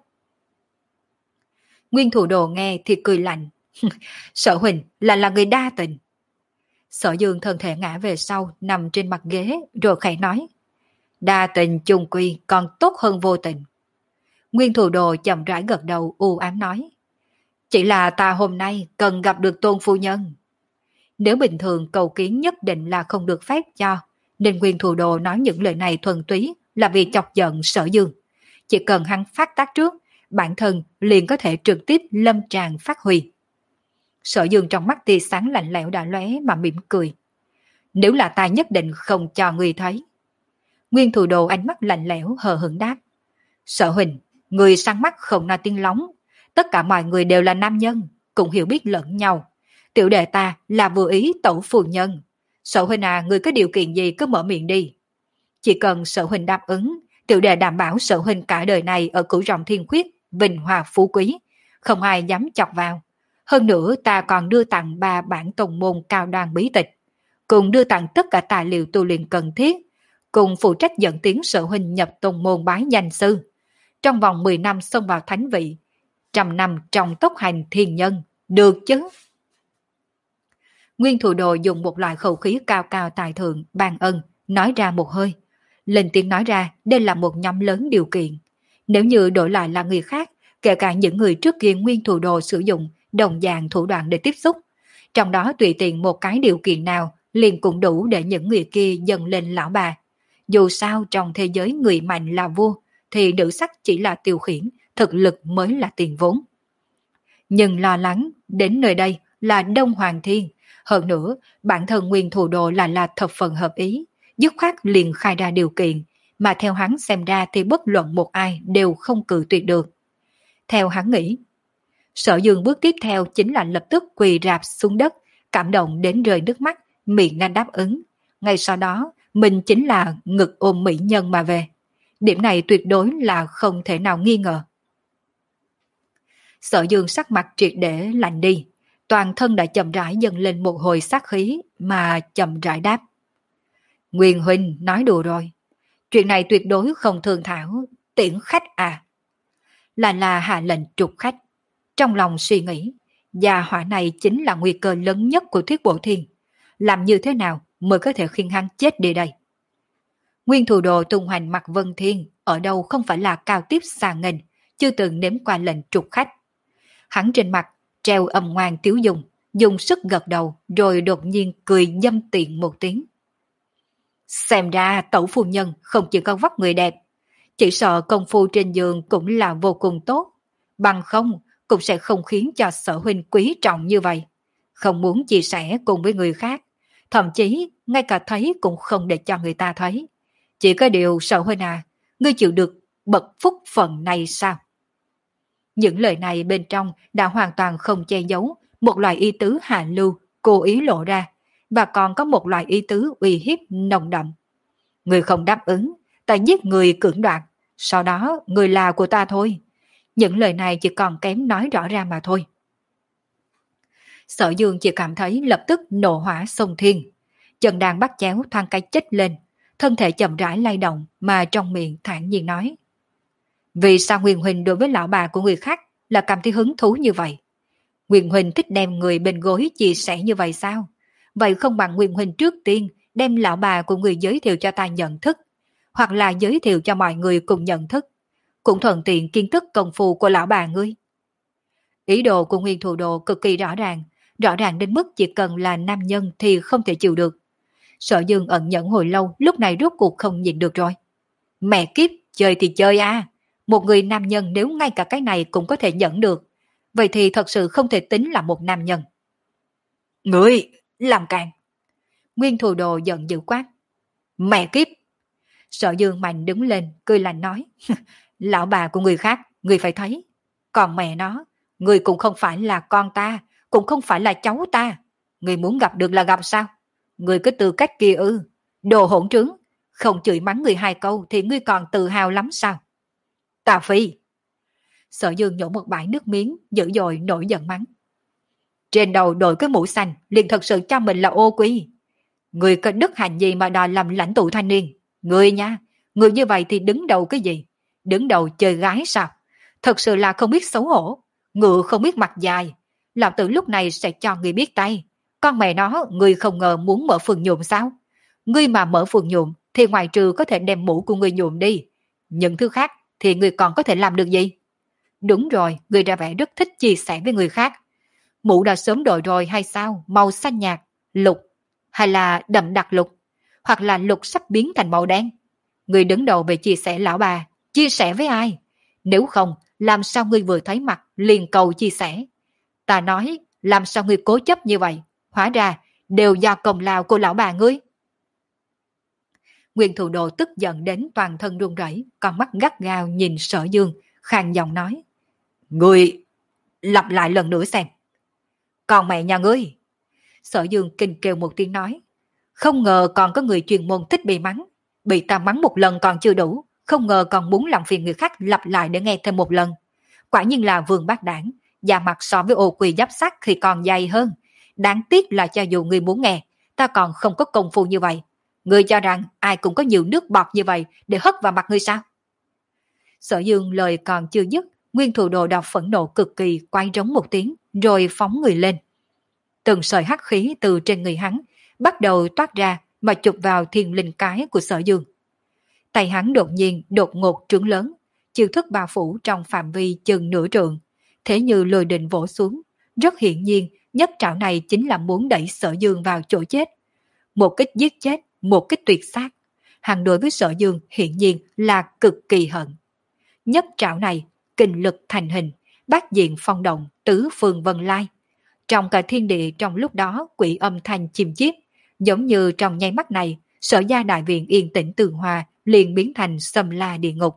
Nguyên Thù Đồ nghe thì cười lạnh. Sở huynh là là người đa tình. Sở Dương thân thể ngã về sau, nằm trên mặt ghế, rồi khẽ nói. Đa tình chung quy còn tốt hơn vô tình. Nguyên Thù Đồ chậm rãi gật đầu u ám nói. Chỉ là ta hôm nay cần gặp được Tôn phu nhân. Nếu bình thường cầu kiến nhất định là không được phép cho, nên Nguyên Thù Đồ nói những lời này thuần túy là vì chọc giận Sở Dương. Chỉ cần hắn phát tác trước, bản thân liền có thể trực tiếp lâm tràng phát huy. Sở Dương trong mắt tia sáng lạnh lẽo đã lóe mà mỉm cười. Nếu là ta nhất định không cho người thấy. Nguyên Thù Đồ ánh mắt lạnh lẽo hờ hững đáp. Sở huynh, người sáng mắt không nói tiếng lóng. Tất cả mọi người đều là nam nhân, cũng hiểu biết lẫn nhau. Tiểu đệ ta là vừa ý tẩu phu nhân. Sở huynh à, người có điều kiện gì cứ mở miệng đi. Chỉ cần Sở huynh đáp ứng, tiểu đệ đảm bảo Sở huynh cả đời này ở cửu rồng thiên khuyết, vinh hòa phú quý, không ai dám chọc vào. Hơn nữa ta còn đưa tặng ba bản tông môn cao đoan bí tịch, cùng đưa tặng tất cả tài liệu tu luyện cần thiết, cùng phụ trách dẫn tiến Sở huynh nhập tông môn bái danh sư. Trong vòng mười năm xông vào thánh vị, trăm năm trong tốc hành thiên nhân, được chứ? Nguyên Thù Đồ dùng một loại khẩu khí cao cao tài thượng, ban ân, nói ra một hơi. Lên tiếng nói ra, đây là một nhóm lớn điều kiện. Nếu như đổi lại là người khác, kể cả những người trước kia Nguyên Thù Đồ sử dụng đồng dạng thủ đoạn để tiếp xúc, trong đó tùy tiện một cái điều kiện nào liền cũng đủ để những người kia dần lên lão bà. Dù sao trong thế giới người mạnh là vua, thì nữ sắc chỉ là tiêu khiển, thực lực mới là tiền vốn. Nhưng lo lắng, đến nơi đây là Đông Hoàng Thiên. Hơn nữa, bản thân Nguyên Thù Đồ là là thập phần hợp ý, dứt khoát liền khai ra điều kiện, mà theo hắn xem ra thì bất luận một ai đều không cự tuyệt được. Theo hắn nghĩ, Sở Dương bước tiếp theo chính là lập tức quỳ rạp xuống đất, cảm động đến rơi nước mắt, miệng ngăn đáp ứng. Ngay sau đó, mình chính là ngực ôm mỹ nhân mà về. Điểm này tuyệt đối là không thể nào nghi ngờ. Sở Dương sắc mặt triệt để lạnh đi, toàn thân đã chậm rãi dâng lên một hồi sát khí mà chậm rãi đáp. Nguyên huynh nói đùa rồi, chuyện này tuyệt đối không thương thảo, tiễn khách à. Là là hạ lệnh trục khách. Trong lòng suy nghĩ, gia hỏa này chính là nguy cơ lớn nhất của Thuyết Bộ Thiên. Làm như thế nào mới có thể khiến hắn chết đi đây? Nguyên Thù Đồ tung hoành mặt Vân Thiên, ở đâu không phải là cao tiếp xa nghìn, chưa từng nếm qua lệnh trục khách. Hắn trên mặt treo âm ngoan tiếu dung, dùng sức gật đầu rồi đột nhiên cười dâm tiện một tiếng. Xem ra tẩu phu nhân không chỉ có vóc người đẹp, chỉ sợ công phu trên giường cũng là vô cùng tốt, bằng không cũng sẽ không khiến cho Sở huynh quý trọng như vậy, không muốn chia sẻ cùng với người khác, thậm chí ngay cả thấy cũng không để cho người ta thấy. Chỉ có điều Sở huynh à, ngươi chịu được bậc phúc phận này sao? Những lời này bên trong đã hoàn toàn không che giấu một loại ý tứ hạ lưu cố ý lộ ra, và còn có một loại ý tứ uy hiếp nồng đậm. Người không đáp ứng, ta giết người cưỡng đoạt, sau đó người là của ta thôi. Những lời này chỉ còn kém nói rõ ra mà thôi. Sở Dương chỉ cảm thấy lập tức nộ hỏa sông thiên, chân đang bắt chéo thoáng cái chết lên, thân thể chậm rãi lay động mà trong miệng thản nhiên nói. Vì sao Nguyên huynh đối với lão bà của người khác là cảm thấy hứng thú như vậy? Nguyên huynh thích đem người bên gối chia sẻ như vậy sao? Vậy không bằng Nguyên huynh trước tiên đem lão bà của người giới thiệu cho ta nhận thức, hoặc là giới thiệu cho mọi người cùng nhận thức, cũng thuận tiện kiến thức công phu của lão bà ngươi. Ý đồ của Nguyên Thù Đồ cực kỳ rõ ràng, rõ ràng đến mức chỉ cần là nam nhân thì không thể chịu được. Sở Dương ẩn nhẫn hồi lâu, lúc này rốt cuộc không nhịn được rồi. Mẹ kiếp, chơi thì chơi à, một người nam nhân nếu ngay cả cái này cũng có thể nhẫn được, vậy thì thật sự không thể tính là một nam nhân. Ngươi, làm càn! Nguyên Thù Đồ giận dữ quát. Mẹ kiếp! Sở Dương mạnh đứng lên, cười lạnh nói. Lão bà của người khác, người phải thấy. Còn mẹ nó, người cũng không phải là con ta, cũng không phải là cháu ta. Người muốn gặp được là gặp sao? Người có tư cách kia ư? Đồ hỗn trướng! Không chửi mắng người hai câu thì ngươi còn tự hào lắm sao? Tà phi! Sở Dương nhổ một bãi nước miếng, dữ dội nổi giận mắng. Trên đầu đội cái mũ xanh, liền thật sự cho mình là ô quy. Người có đức hạnh gì mà đòi làm lãnh tụ thanh niên? Người nha, người như vậy thì đứng đầu cái gì? Đứng đầu chơi gái sao? Thật sự là không biết xấu hổ. Ngựa không biết mặt dài. Lão tử lúc này sẽ cho người biết tay. Con mẹ nó, người không ngờ muốn mở phường nhuộm sao? Ngươi mà mở phường nhuộm thì ngoài trừ có thể đem mũ của người nhuộm đi, những thứ khác thì người còn có thể làm được gì? Đúng rồi, người ra vẻ rất thích chia sẻ với người khác. Mũ đã sớm đội rồi hay sao? Màu xanh nhạt, lục, hay là đậm đặc lục, hoặc là lục sắp biến thành màu đen. Người đứng đầu về chia sẻ lão bà, chia sẻ với ai? Nếu không, làm sao ngươi vừa thấy mặt liền cầu chia sẻ? Ta nói, làm sao ngươi cố chấp như vậy? Hóa ra, đều do công lao của lão bà ngươi. Nguyên Thù Đồ tức giận đến toàn thân run rẩy, con mắt gắt gao nhìn Sở Dương, khàn giọng nói. Ngươi, lặp lại lần nữa xem. Còn mẹ nhà ngươi. Sở Dương kinh kêu một tiếng nói. Không ngờ còn có người chuyên môn thích bị mắng. Bị ta mắng một lần còn chưa đủ, không ngờ còn muốn làm phiền người khác lặp lại để nghe thêm một lần. Quả nhiên là vương bát đảng, da mặt so với ô quỳ giáp sắt thì còn dày hơn. Đáng tiếc là cho dù ngươi muốn nghe, ta còn không có công phu như vậy. Ngươi cho rằng ai cũng có nhiều nước bọt như vậy để hất vào mặt ngươi sao? Sở Dương lời còn chưa dứt, Nguyên Thù Đồ đọc phẫn nộ cực kỳ quay trống một tiếng, rồi phóng người lên. Từng sợi hắc khí từ trên người hắn bắt đầu toát ra mà chụp vào thiên linh cái của Sở Dương. Tay hắn đột nhiên đột ngột trướng lớn, chiêu thức bao phủ trong phạm vi chừng nửa trượng, thế như lôi đình vỗ xuống. Rất hiển nhiên, nhất trảo này chính là muốn đẩy Sở Dương vào chỗ chết. Một kích giết chết, một kích tuyệt sát. Hắn đối với Sở Dương hiển nhiên là cực kỳ hận. Nhất trảo này, kinh lực thành hình, bát diện phong động, tứ phương vân lai. Trong cả thiên địa trong lúc đó quỷ âm thanh chim chiếp, giống như trong nháy mắt này, Sở gia đại viện yên tĩnh tường hòa liền biến thành xâm la địa ngục.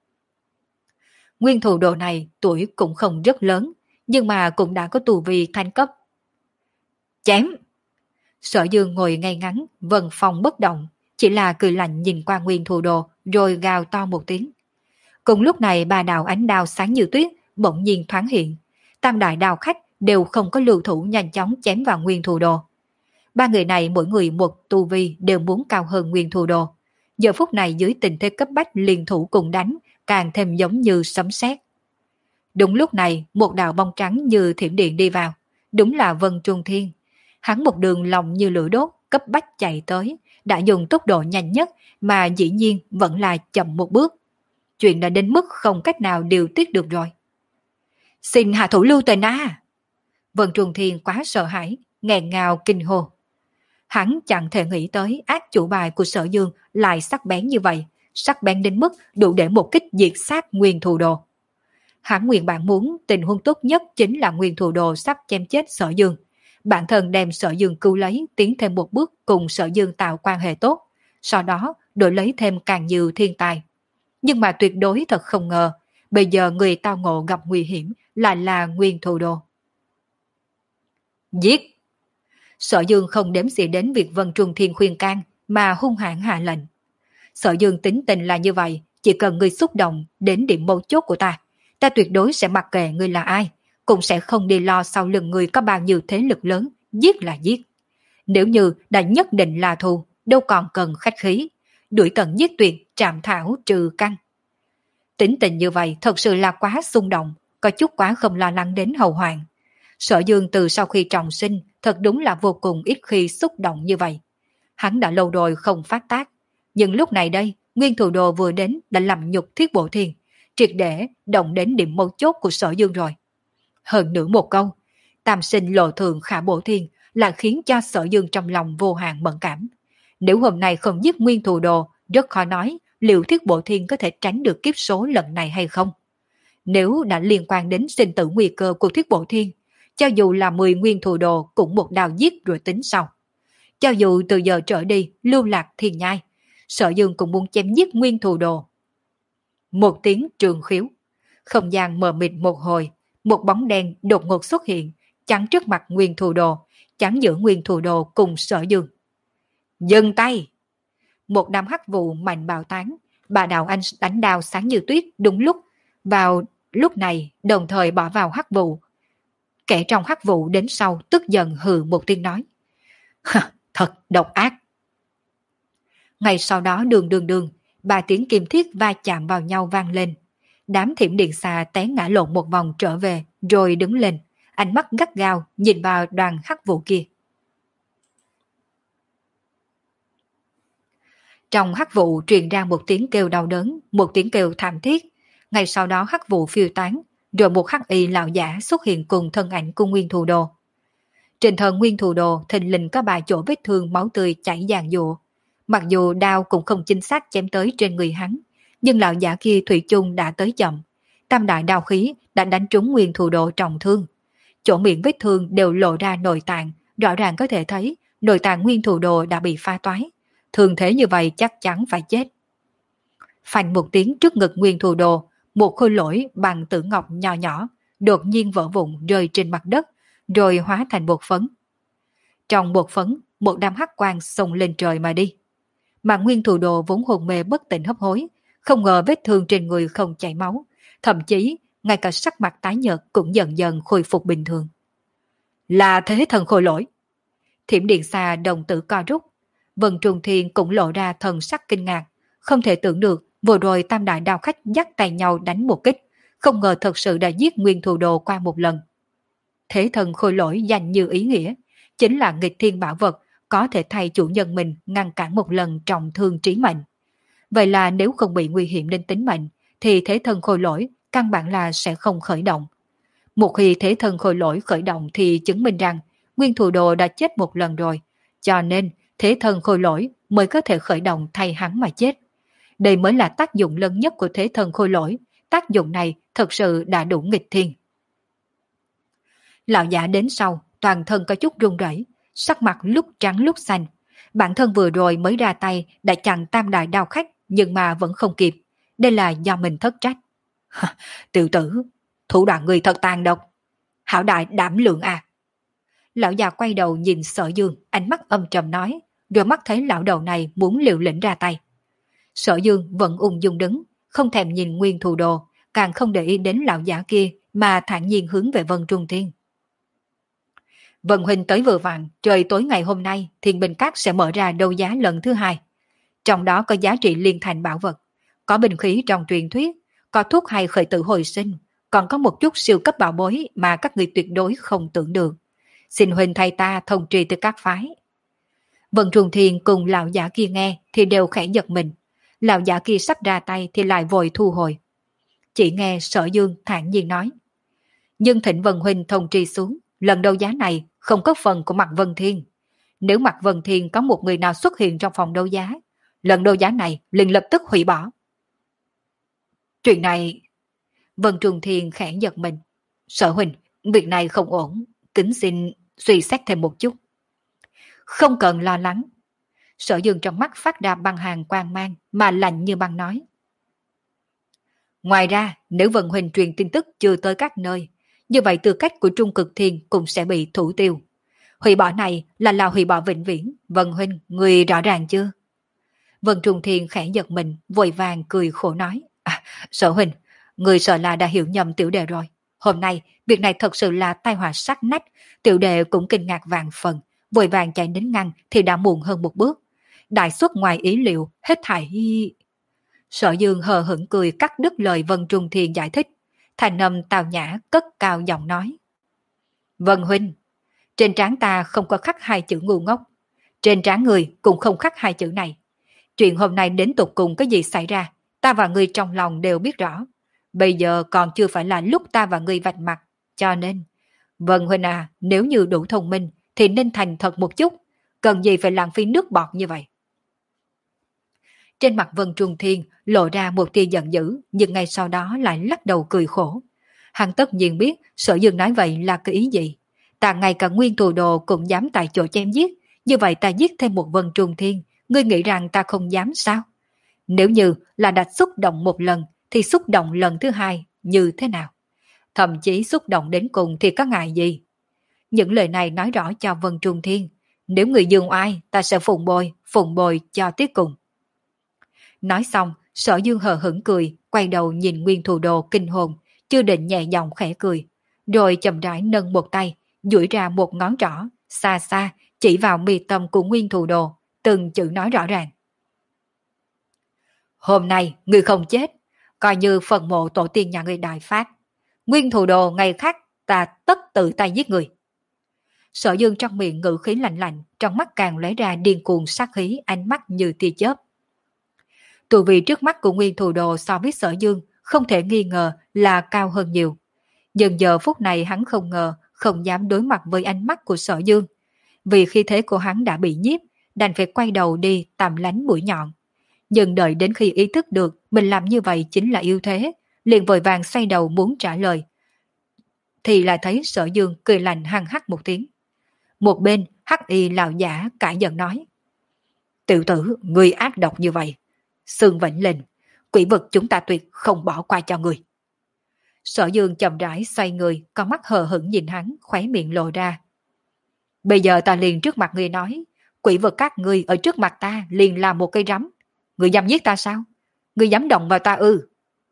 Nguyên thủ đồ này tuổi cũng không rất lớn, nhưng mà cũng đã có tu vi thanh cấp. Chém! Sở Dương ngồi ngay ngắn, vân phong bất động, chỉ là cười lạnh nhìn qua nguyên thủ đồ, rồi gào to một tiếng. Cùng lúc này ba đạo ánh đao sáng như tuyết, bỗng nhiên thoáng hiện. Tam đại đao khách đều không có lưu thủ nhanh chóng chém vào nguyên thủ đồ. Ba người này mỗi người một tu vi đều muốn cao hơn nguyên thủ đồ. Giờ phút này dưới tình thế cấp bách liên thủ cùng đánh, càng thêm giống như sấm sét. Đúng lúc này, một đạo bóng trắng như thiểm điện đi vào. Đúng là Vân Trung Thiên. Hắn một đường lòng như lửa đốt, cấp bách chạy tới, đã dùng tốc độ nhanh nhất mà dĩ nhiên vẫn là chậm một bước. Chuyện đã đến mức không cách nào điều tiết được rồi. Xin hạ thủ lưu tình a! Vân Trung Thiên quá sợ hãi, nghẹn ngào kinh hô. Hắn chẳng thể nghĩ tới ác chủ bài của Sở Dương lại sắc bén như vậy, sắc bén đến mức đủ để một kích diệt sát nguyên thủ đồ. Hắn nguyên bản muốn tình huống tốt nhất chính là nguyên thủ đồ sắp chém chết Sở Dương. Bản thân đem Sở Dương cứu lấy, tiến thêm một bước cùng Sở Dương tạo quan hệ tốt, sau đó đổi lấy thêm càng nhiều thiên tài. Nhưng mà tuyệt đối thật không ngờ, bây giờ người tao ngộ gặp nguy hiểm lại là nguyên thủ đồ. Giết! Sở Dương không đếm xỉa đến việc Vân Trung Thiên khuyên can mà hung hãn hạ lệnh. Sở Dương tính tình là như vậy, chỉ cần ngươi xúc động đến điểm mấu chốt của ta, ta tuyệt đối sẽ mặc kệ ngươi là ai, cũng sẽ không đi lo sau lưng ngươi có bao nhiêu thế lực lớn, giết là giết. Nếu như đã nhất định là thù, đâu còn cần khách khí, đuổi tận giết tuyệt, trảm thảo trừ căn. Tính tình như vậy thật sự là quá xung động, có chút quá không lo lắng đến hậu hoạn. Sở Dương từ sau khi trọng sinh thật đúng là vô cùng ít khi xúc động như vậy. Hắn đã lâu rồi không phát tác, nhưng lúc này đây, nguyên thủ đồ vừa đến đã làm nhục Thiết Bộ Thiên, triệt để động đến điểm mấu chốt của Sở Dương rồi. Hơn nữa một câu, tam sinh lộ thường khả Bộ Thiên là khiến cho Sở Dương trong lòng vô hạn mẫn cảm. Nếu hôm nay không giết nguyên thủ đồ, rất khó nói liệu Thiết Bộ Thiên có thể tránh được kiếp số lần này hay không. Nếu đã liên quan đến sinh tử nguy cơ của Thiết Bộ Thiên, cho dù là mười nguyên thủ đồ cũng một đao giết rồi tính sau. Cho dù từ giờ trở đi lưu lạc thiên nhai, Sở Dương cũng muốn chém giết nguyên thủ đồ. Một tiếng trường khiếu, không gian mờ mịt một hồi, một bóng đen đột ngột xuất hiện, chắn trước mặt nguyên thủ đồ, chắn giữa nguyên thủ đồ cùng Sở Dương. Dừng tay! Một đám hắc vụ mạnh bạo tán, bà đạo anh đánh đao sáng như tuyết đúng lúc, vào lúc này đồng thời bỏ vào hắc vụ. Kẻ trong hắc vụ đến sau tức giận hừ một tiếng nói. Thật độc ác. Ngay sau đó đường đường đường, ba tiếng kim thiết va chạm vào nhau vang lên. Đám thiểm điện xà té ngã lộn một vòng trở về, rồi đứng lên, ánh mắt gắt gao nhìn vào đoàn hắc vụ kia. Trong hắc vụ truyền ra một tiếng kêu đau đớn, một tiếng kêu thảm thiết. Ngay sau đó hắc vụ phiêu tán, rồi một hắc y lão giả xuất hiện cùng thân ảnh của nguyên thủ đồ. Trên thân nguyên thủ đồ thình lình có ba chỗ vết thương máu tươi chảy dàn dụa. Mặc dù đao cũng không chính xác chém tới trên người hắn, nhưng lão giả kia thủy chung đã tới chậm. Tam đại đao khí đã đánh trúng nguyên thủ đồ trọng thương. Chỗ miệng vết thương đều lộ ra nội tạng, rõ ràng có thể thấy nội tạng nguyên thủ đồ đã bị pha toái. Thường thế như vậy chắc chắn phải chết. Phanh một tiếng trước ngực nguyên thủ đồ, một khối lỗi bằng tử ngọc nhỏ nhỏ, đột nhiên vỡ vụn rơi trên mặt đất, rồi hóa thành bột phấn. Trong bột phấn, một đám hắc quang xông lên trời mà đi. Mà nguyên thủ đồ vốn hồn mê bất tỉnh hấp hối, không ngờ vết thương trên người không chảy máu, thậm chí ngay cả sắc mặt tái nhợt cũng dần dần khôi phục bình thường. Là thế thần khôi lỗi. Thiểm điện xa đồng tử co rút, Vân Trung Thiên cũng lộ ra thần sắc kinh ngạc, không thể tưởng được vừa rồi tam đại đao khách dắt tay nhau đánh một kích, không ngờ thật sự đã giết nguyên thủ đồ qua một lần. Thế thần khôi lỗi danh như ý nghĩa, chính là nghịch thiên bảo vật, có thể thay chủ nhân mình ngăn cản một lần trọng thương trí mệnh. Vậy là nếu không bị nguy hiểm đến tính mệnh, thì thế thần khôi lỗi căn bản là sẽ không khởi động. Một khi thế thần khôi lỗi khởi động thì chứng minh rằng nguyên thủ đồ đã chết một lần rồi, cho nên thế thân khôi lỗi mới có thể khởi động thay hắn mà chết. Đây mới là tác dụng lớn nhất của thế thân khôi lỗi, tác dụng này thật sự đã đủ nghịch thiên. Lão giả đến sau, toàn thân có chút run rẩy, sắc mặt lúc trắng lúc xanh. Bản thân vừa rồi mới ra tay đã chặn tam đại đao khách, nhưng mà vẫn không kịp. Đây là do mình thất trách. Tiểu tử, thủ đoạn người thật tàn độc. Hảo đại đảm lượng à. Lão già quay đầu nhìn Sở Dương, ánh mắt âm trầm nói, rồi mắt thấy lão đầu này muốn liều lĩnh ra tay. Sở Dương vẫn ung dung đứng, không thèm nhìn Nguyên Thù Đồ, càng không để ý đến lão giả kia mà thản nhiên hướng về Vân Trung Thiên. Vân huynh tới vừa vặn, trời tối ngày hôm nay Thiên Bình Các sẽ mở ra đấu giá lần thứ hai. Trong đó có giá trị liên thành bảo vật, có binh khí trong truyền thuyết, có thuốc hay khởi tử hồi sinh, còn có một chút siêu cấp bảo bối mà các người tuyệt đối không tưởng được. Xin huynh thay ta thông tri tới các phái. Vân Trung Thiên cùng lão giả kia nghe thì đều khẽ giật mình. Lão giả kia sắp ra tay thì lại vội thu hồi. Chỉ nghe Sở Dương thản nhiên nói, nhưng thỉnh Vân huynh thông tri xuống, lần đấu giá này không có phần của Mạc Vân Thiên. Nếu Mạc Vân Thiên có một người nào xuất hiện trong phòng đấu giá, lần đấu giá này liền lập tức hủy bỏ. Chuyện này... Vân Trung Thiên khẽ giật mình. Sở huynh, việc này không ổn, kính xin suy xét thêm một chút. Không cần lo lắng. Sở Dương trong mắt phát ra băng hàng quang mang mà lạnh như băng nói. Ngoài ra, nếu Vân huynh truyền tin tức chưa tới các nơi, như vậy tư cách của Trung Cực Thiên cũng sẽ bị thủ tiêu. Hủy bỏ này là là hủy bỏ vĩnh viễn. Vân huynh, người rõ ràng chưa? Vân Trung Thiên khẽ giật mình, vội vàng cười khổ nói. À, Sở huynh, người sợ là đã hiểu nhầm tiểu đệ rồi. Hôm nay, việc này thật sự là tai họa sát nách, tiểu đệ cũng kinh ngạc vạn phần, vội vàng chạy đến ngăn thì đã muộn hơn một bước. Đại suất ngoài ý liệu, hết thảy... Sở Dương hờ hững cười cắt đứt lời Vân Trung Thiên giải thích, thành âm tào nhã cất cao giọng nói. Vân huynh, trên trán ta không có khắc hai chữ ngu ngốc, trên trán người cũng không khắc hai chữ này. Chuyện hôm nay đến tục cùng cái gì xảy ra, ta và ngươi trong lòng đều biết rõ. Bây giờ còn chưa phải là lúc ta và ngươi vạch mặt, cho nên... Vân huynh à, nếu như đủ thông minh thì nên thành thật một chút, cần gì phải lãng phí nước bọt như vậy. Trên mặt Vân Trung Thiên lộ ra một tia giận dữ, nhưng ngay sau đó lại lắc đầu cười khổ. Hắn tất nhiên biết Sở Dương nói vậy là cái ý gì. Ta ngay cả Nguyên Thù Đồ cũng dám tại chỗ chém giết, như vậy ta giết thêm một Vân Trung Thiên, ngươi nghĩ rằng ta không dám sao? Nếu như là đã xúc động một lần, thì xúc động lần thứ hai như thế nào? Thậm chí xúc động đến cùng thì có ngại gì? Những lời này nói rõ cho Vân Trung Thiên, nếu người dương oai, ta sẽ phụng bồi, phụng bồi cho tiếc cùng. Nói xong, Sở Dương hờ hững cười, quay đầu nhìn Nguyên Thù Đồ kinh hồn, chưa định nhẹ giọng khẽ cười, rồi chậm rãi nâng một tay, duỗi ra một ngón trỏ, xa xa, chỉ vào mi tâm của Nguyên Thù Đồ, từng chữ nói rõ ràng. Hôm nay, người không chết, coi như phần mộ tổ tiên nhà người đại phát. Nguyên Thù Đồ ngày khác, ta tất tự tay giết người. Sở Dương trong miệng ngữ khí lạnh lạnh, trong mắt càng lóe ra điên cuồng sát khí, ánh mắt như tia chớp. Tu vi trước mắt của Nguyên Thù Đồ so với Sở Dương không thể nghi ngờ là cao hơn nhiều. Nhưng giờ phút này hắn không ngờ, không dám đối mặt với ánh mắt của Sở Dương. Vì khi thế của hắn đã bị nhiếp, đành phải quay đầu đi tạm lánh mũi nhọn. Nhưng đợi đến khi ý thức được mình làm như vậy chính là yếu thế, liền vội vàng xoay đầu muốn trả lời. Thì lại thấy Sở Dương cười lạnh hăng hắc một tiếng. Một bên, hắc y lão giả cãi giận nói. Tiểu tử, người ác độc như vậy. Sương vĩnh lên, quỷ vực chúng ta tuyệt không bỏ qua cho người. Sở Dương chậm rãi xoay người, con mắt hờ hững nhìn hắn, khóe miệng lộ ra. Bây giờ ta liền trước mặt người nói, quỷ vực các ngươi ở trước mặt ta liền là một cây rắm. Người dám giết ta sao? Người dám động vào ta ư?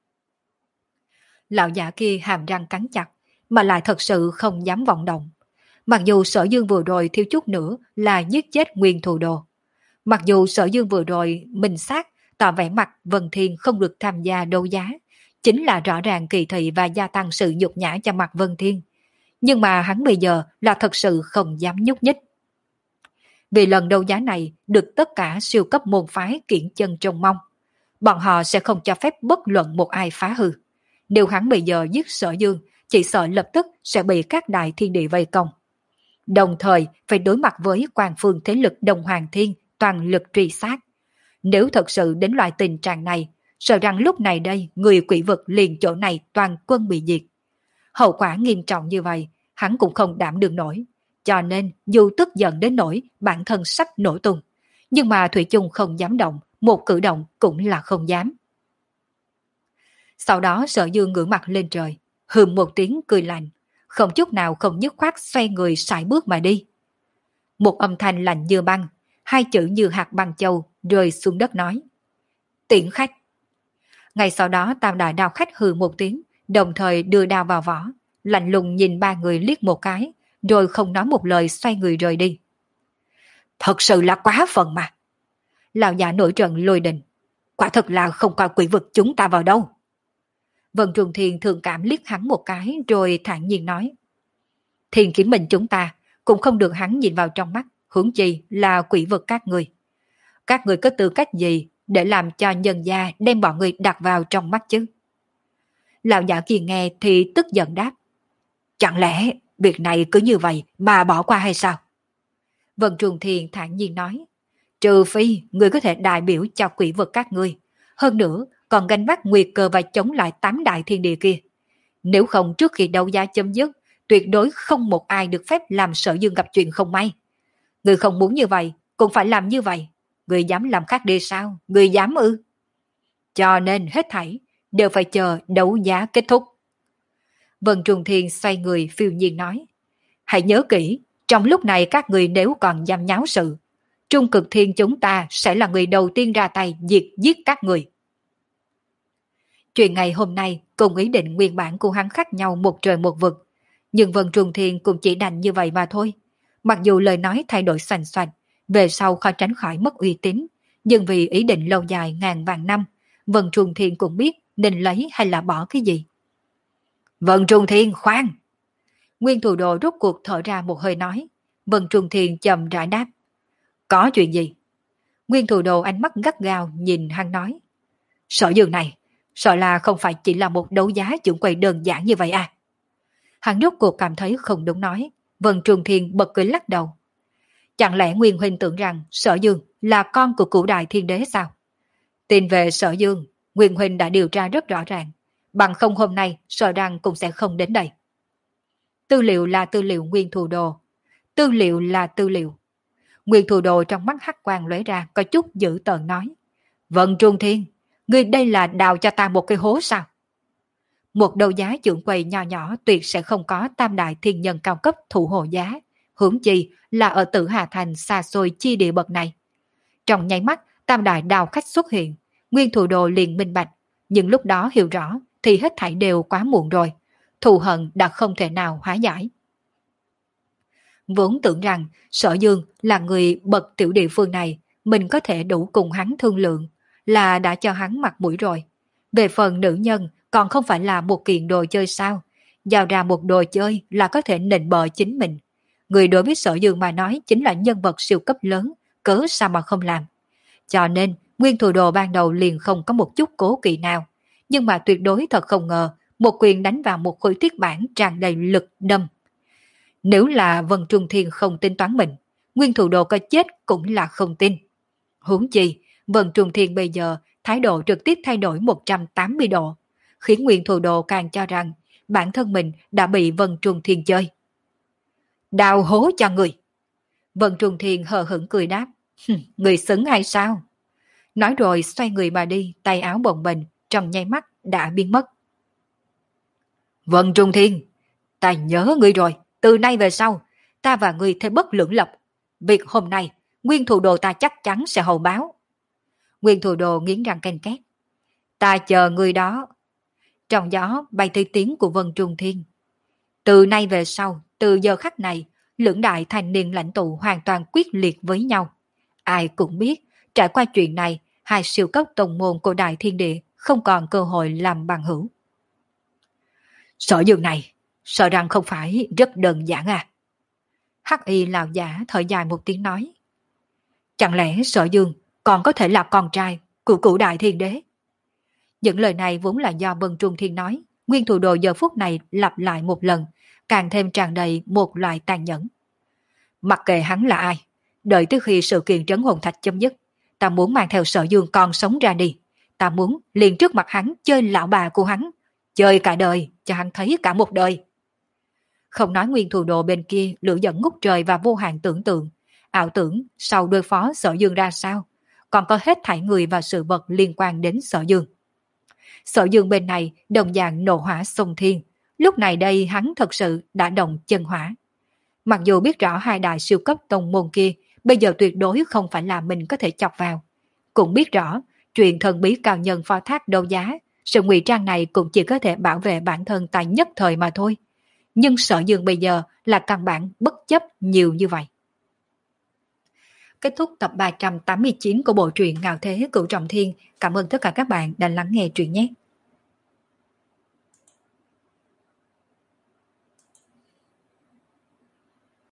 Lão giả kia hàm răng cắn chặt, mà lại thật sự không dám vọng động. Mặc dù Sở Dương vừa rồi thiếu chút nữa là giết chết Nguyên Thù Đồ. Mặc dù Sở Dương vừa rồi minh xác tỏ vẻ mặt Vân Thiên không được tham gia đấu giá, chính là rõ ràng kỳ thị và gia tăng sự nhục nhã cho mặt Vân Thiên. Nhưng mà hắn bây giờ là thật sự không dám nhúc nhích. Vì lần đấu giá này được tất cả siêu cấp môn phái kiển chân trông mong. Bọn họ sẽ không cho phép bất luận một ai phá hư. Nếu hắn bây giờ giết Sở Dương, chỉ sợ lập tức sẽ bị các đại thiên địa vây công. đồng thời phải đối mặt với quan phương thế lực Đông Hoàng Thiên toàn lực truy sát. Nếu thật sự đến loại tình trạng này, sợ rằng lúc này đây người quỷ vực liền chỗ này toàn quân bị diệt. Hậu quả nghiêm trọng như vậy, hắn cũng không đảm đương nổi. Cho nên dù tức giận đến nỗi bản thân sắp nổ tung, nhưng mà Thủy chung không dám động, một cử động cũng là không dám. Sau đó Sở Dương ngửa mặt lên trời, hừm một tiếng cười lạnh, không chút nào không dứt khoát xoay người sải bước mà đi. Một âm thanh lạnh như băng, hai chữ như hạt băng châu rơi xuống đất nói: Tiễn khách. Ngay sau đó Tam Đại Đao Khách hừ một tiếng, đồng thời đưa đao vào vỏ, lạnh lùng nhìn ba người liếc một cái, rồi không nói một lời xoay người rời đi. Thật sự là quá phận mà. Lão già nổi trận lôi đình, quả thật là không coi quỷ vực chúng ta vào đâu. Vân Trung Thiên thường cảm liếc hắn một cái rồi thản nhiên nói: Thiên kiếm mình chúng ta cũng không được hắn nhìn vào trong mắt, huống chi là quỷ vực các người. Các người có tư cách gì để làm cho nhân gia đem bọn người đặt vào trong mắt chứ? Lão giả kia nghe thì tức giận đáp: Chẳng lẽ việc này cứ như vậy mà bỏ qua hay sao? Vân Trung Thiên thản nhiên nói: Trừ phi người có thể đại biểu cho quỷ vực các ngươi, hơn nữa còn gánh vác nguy cơ và chống lại tám đại thiên địa kia. Nếu không trước khi đấu giá chấm dứt, tuyệt đối không một ai được phép làm Sở Dương gặp chuyện không may. Người không muốn như vậy, cũng phải làm như vậy. Người dám làm khác đi sao? Người dám ư? Cho nên hết thảy đều phải chờ đấu giá kết thúc. Vân Trung Thiên xoay người phiêu nhiên nói: Hãy nhớ kỹ, trong lúc này các người nếu còn dám nháo sự, Trung Cực Thiên chúng ta sẽ là người đầu tiên ra tay diệt giết các người. Chuyện ngày hôm nay cùng ý định nguyên bản của hắn khác nhau một trời một vực, nhưng Vân Trung Thiên cũng chỉ đành như vậy mà thôi. Mặc dù lời nói thay đổi xoành xoạch, về sau khó tránh khỏi mất uy tín, nhưng vì ý định lâu dài ngàn vạn năm, Vân Trung Thiên cũng biết nên lấy hay là bỏ cái gì. Vân Trung Thiên khoan! Nguyên Thủ Đồ rút cuộc thở ra một hơi nói. Vân Trung Thiên chậm rãi đáp: Có chuyện gì? Nguyên Thủ Đồ ánh mắt gắt gao nhìn hắn nói: Sở Dương này, sợ là không phải chỉ là một đấu giá trưởng quầy đơn giản như vậy à? Hắn rút cuộc cảm thấy không đúng nói. Vân Trung Thiên bật cười lắc đầu. Chẳng lẽ Nguyên Huynh tưởng rằng Sở Dương là con của cửu đại thiên đế sao? Tin về Sở Dương, Nguyên Huynh đã điều tra rất rõ ràng, bằng không hôm nay sợ rằng cũng sẽ không đến đây. Tư liệu là tư liệu Nguyên Thủ Đồ. Tư liệu là tư liệu. Nguyên Thủ Đồ trong mắt hắc quang lóe ra có chút dữ tợn nói: Vân Trung Thiên, ngươi đây là đào cho ta một cái hố sao? Một đấu giá trưởng quầy nhỏ nhỏ tuyệt sẽ không có tam đại thiên nhân cao cấp thủ hộ giá, huống chi là ở Tử Hà Thành xa xôi chi địa bậc này. Trong nháy mắt, tam đại đào khách xuất hiện, Nguyên Thủ Đồ liền minh bạch, nhưng lúc đó hiểu rõ thì hết thảy đều quá muộn rồi, thù hận đã không thể nào hóa giải. Vốn tưởng rằng Sở Dương là người bậc tiểu địa phương này, mình có thể đủ cùng hắn thương lượng, là đã cho hắn mặt mũi rồi. Về phần nữ nhân còn không phải là một kiện đồ chơi sao? Giao ra một đồ chơi là có thể nịnh bợ chính mình. Người đối với Sở Dương mà nói chính là nhân vật siêu cấp lớn, cớ sao mà không làm. Cho nên Nguyên Thủ Đồ ban đầu liền không có một chút cố kỵ nào, nhưng mà tuyệt đối thật không ngờ một quyền đánh vào một khối thiết bản tràn đầy lực đâm. Nếu là Vân Trung Thiên không tính toán mình, Nguyên Thủ Đồ có chết cũng là không tin. Huống chi, Vân Trung Thiên bây giờ thái độ trực tiếp thay đổi một trăm tám mươi độ, khiến Nguyên Thủ Đồ càng cho rằng bản thân mình đã bị Vân Trung Thiên chơi. Đào hố cho người. Vân Trung Thiên hờ hững cười đáp: Người xứng hay sao? Nói rồi xoay người mà đi, tay áo bồng bềnh trong nháy mắt đã biến mất. Vân Trung Thiên, ta nhớ ngươi rồi, từ nay về sau, ta và ngươi thế bất lưỡng lập. Việc hôm nay, Nguyên Thủ Đồ ta chắc chắn sẽ hậu báo. Nguyên Thủ Đồ nghiến răng ken két. Ta chờ ngươi đó. Trong gió bay tới tiếng của Vân Trung Thiên. Từ nay về sau, từ giờ khắc này, lưỡng đại thành niên lãnh tụ hoàn toàn quyết liệt với nhau. Ai cũng biết, trải qua chuyện này, hai siêu cấp tông môn của Đại Thiên Địa không còn cơ hội làm bằng hữu. Sở Dương này, sợ rằng không phải rất đơn giản à? Hắc y lão giả thở dài một tiếng nói. Chẳng lẽ Sở Dương còn có thể là con trai của cửu Đại Thiên Đế? Những lời này vốn là do Vân Trung Thiên nói, Nguyên Thủ Đồ giờ phút này lặp lại một lần, càng thêm tràn đầy một loại tàn nhẫn. Mặc kệ hắn là ai, đợi tới khi sự kiện trấn hồn thạch chấm dứt, ta muốn mang theo Sở Dương còn sống ra đi. Ta muốn liền trước mặt hắn chơi lão bà của hắn, chơi cả đời, cho hắn thấy cả một đời. Không nói nguyên thủ đồ bên kia lửa giận ngút trời và vô hạn tưởng tượng, ảo tưởng sau đối phó Sở Dương ra sao, còn có hết thảy người và sự vật liên quan đến Sở Dương. Sở Dương bên này đồng dạng nộ hỏa sông thiên, lúc này đây hắn thật sự đã động chân hỏa. Mặc dù biết rõ hai đại siêu cấp tông môn kia bây giờ tuyệt đối không phải là mình có thể chọc vào, cũng biết rõ chuyện thần bí cao nhân phó thác đấu giá, sự ngụy trang này cũng chỉ có thể bảo vệ bản thân tại nhất thời mà thôi. Nhưng Sở Dương bây giờ là căn bản bất chấp nhiều như vậy. Kết thúc tập ba trăm tám mươi chín của bộ truyện Ngạo Thế Cửu Trọng Thiên. Cảm ơn tất cả các bạn đã lắng nghe truyện nhé.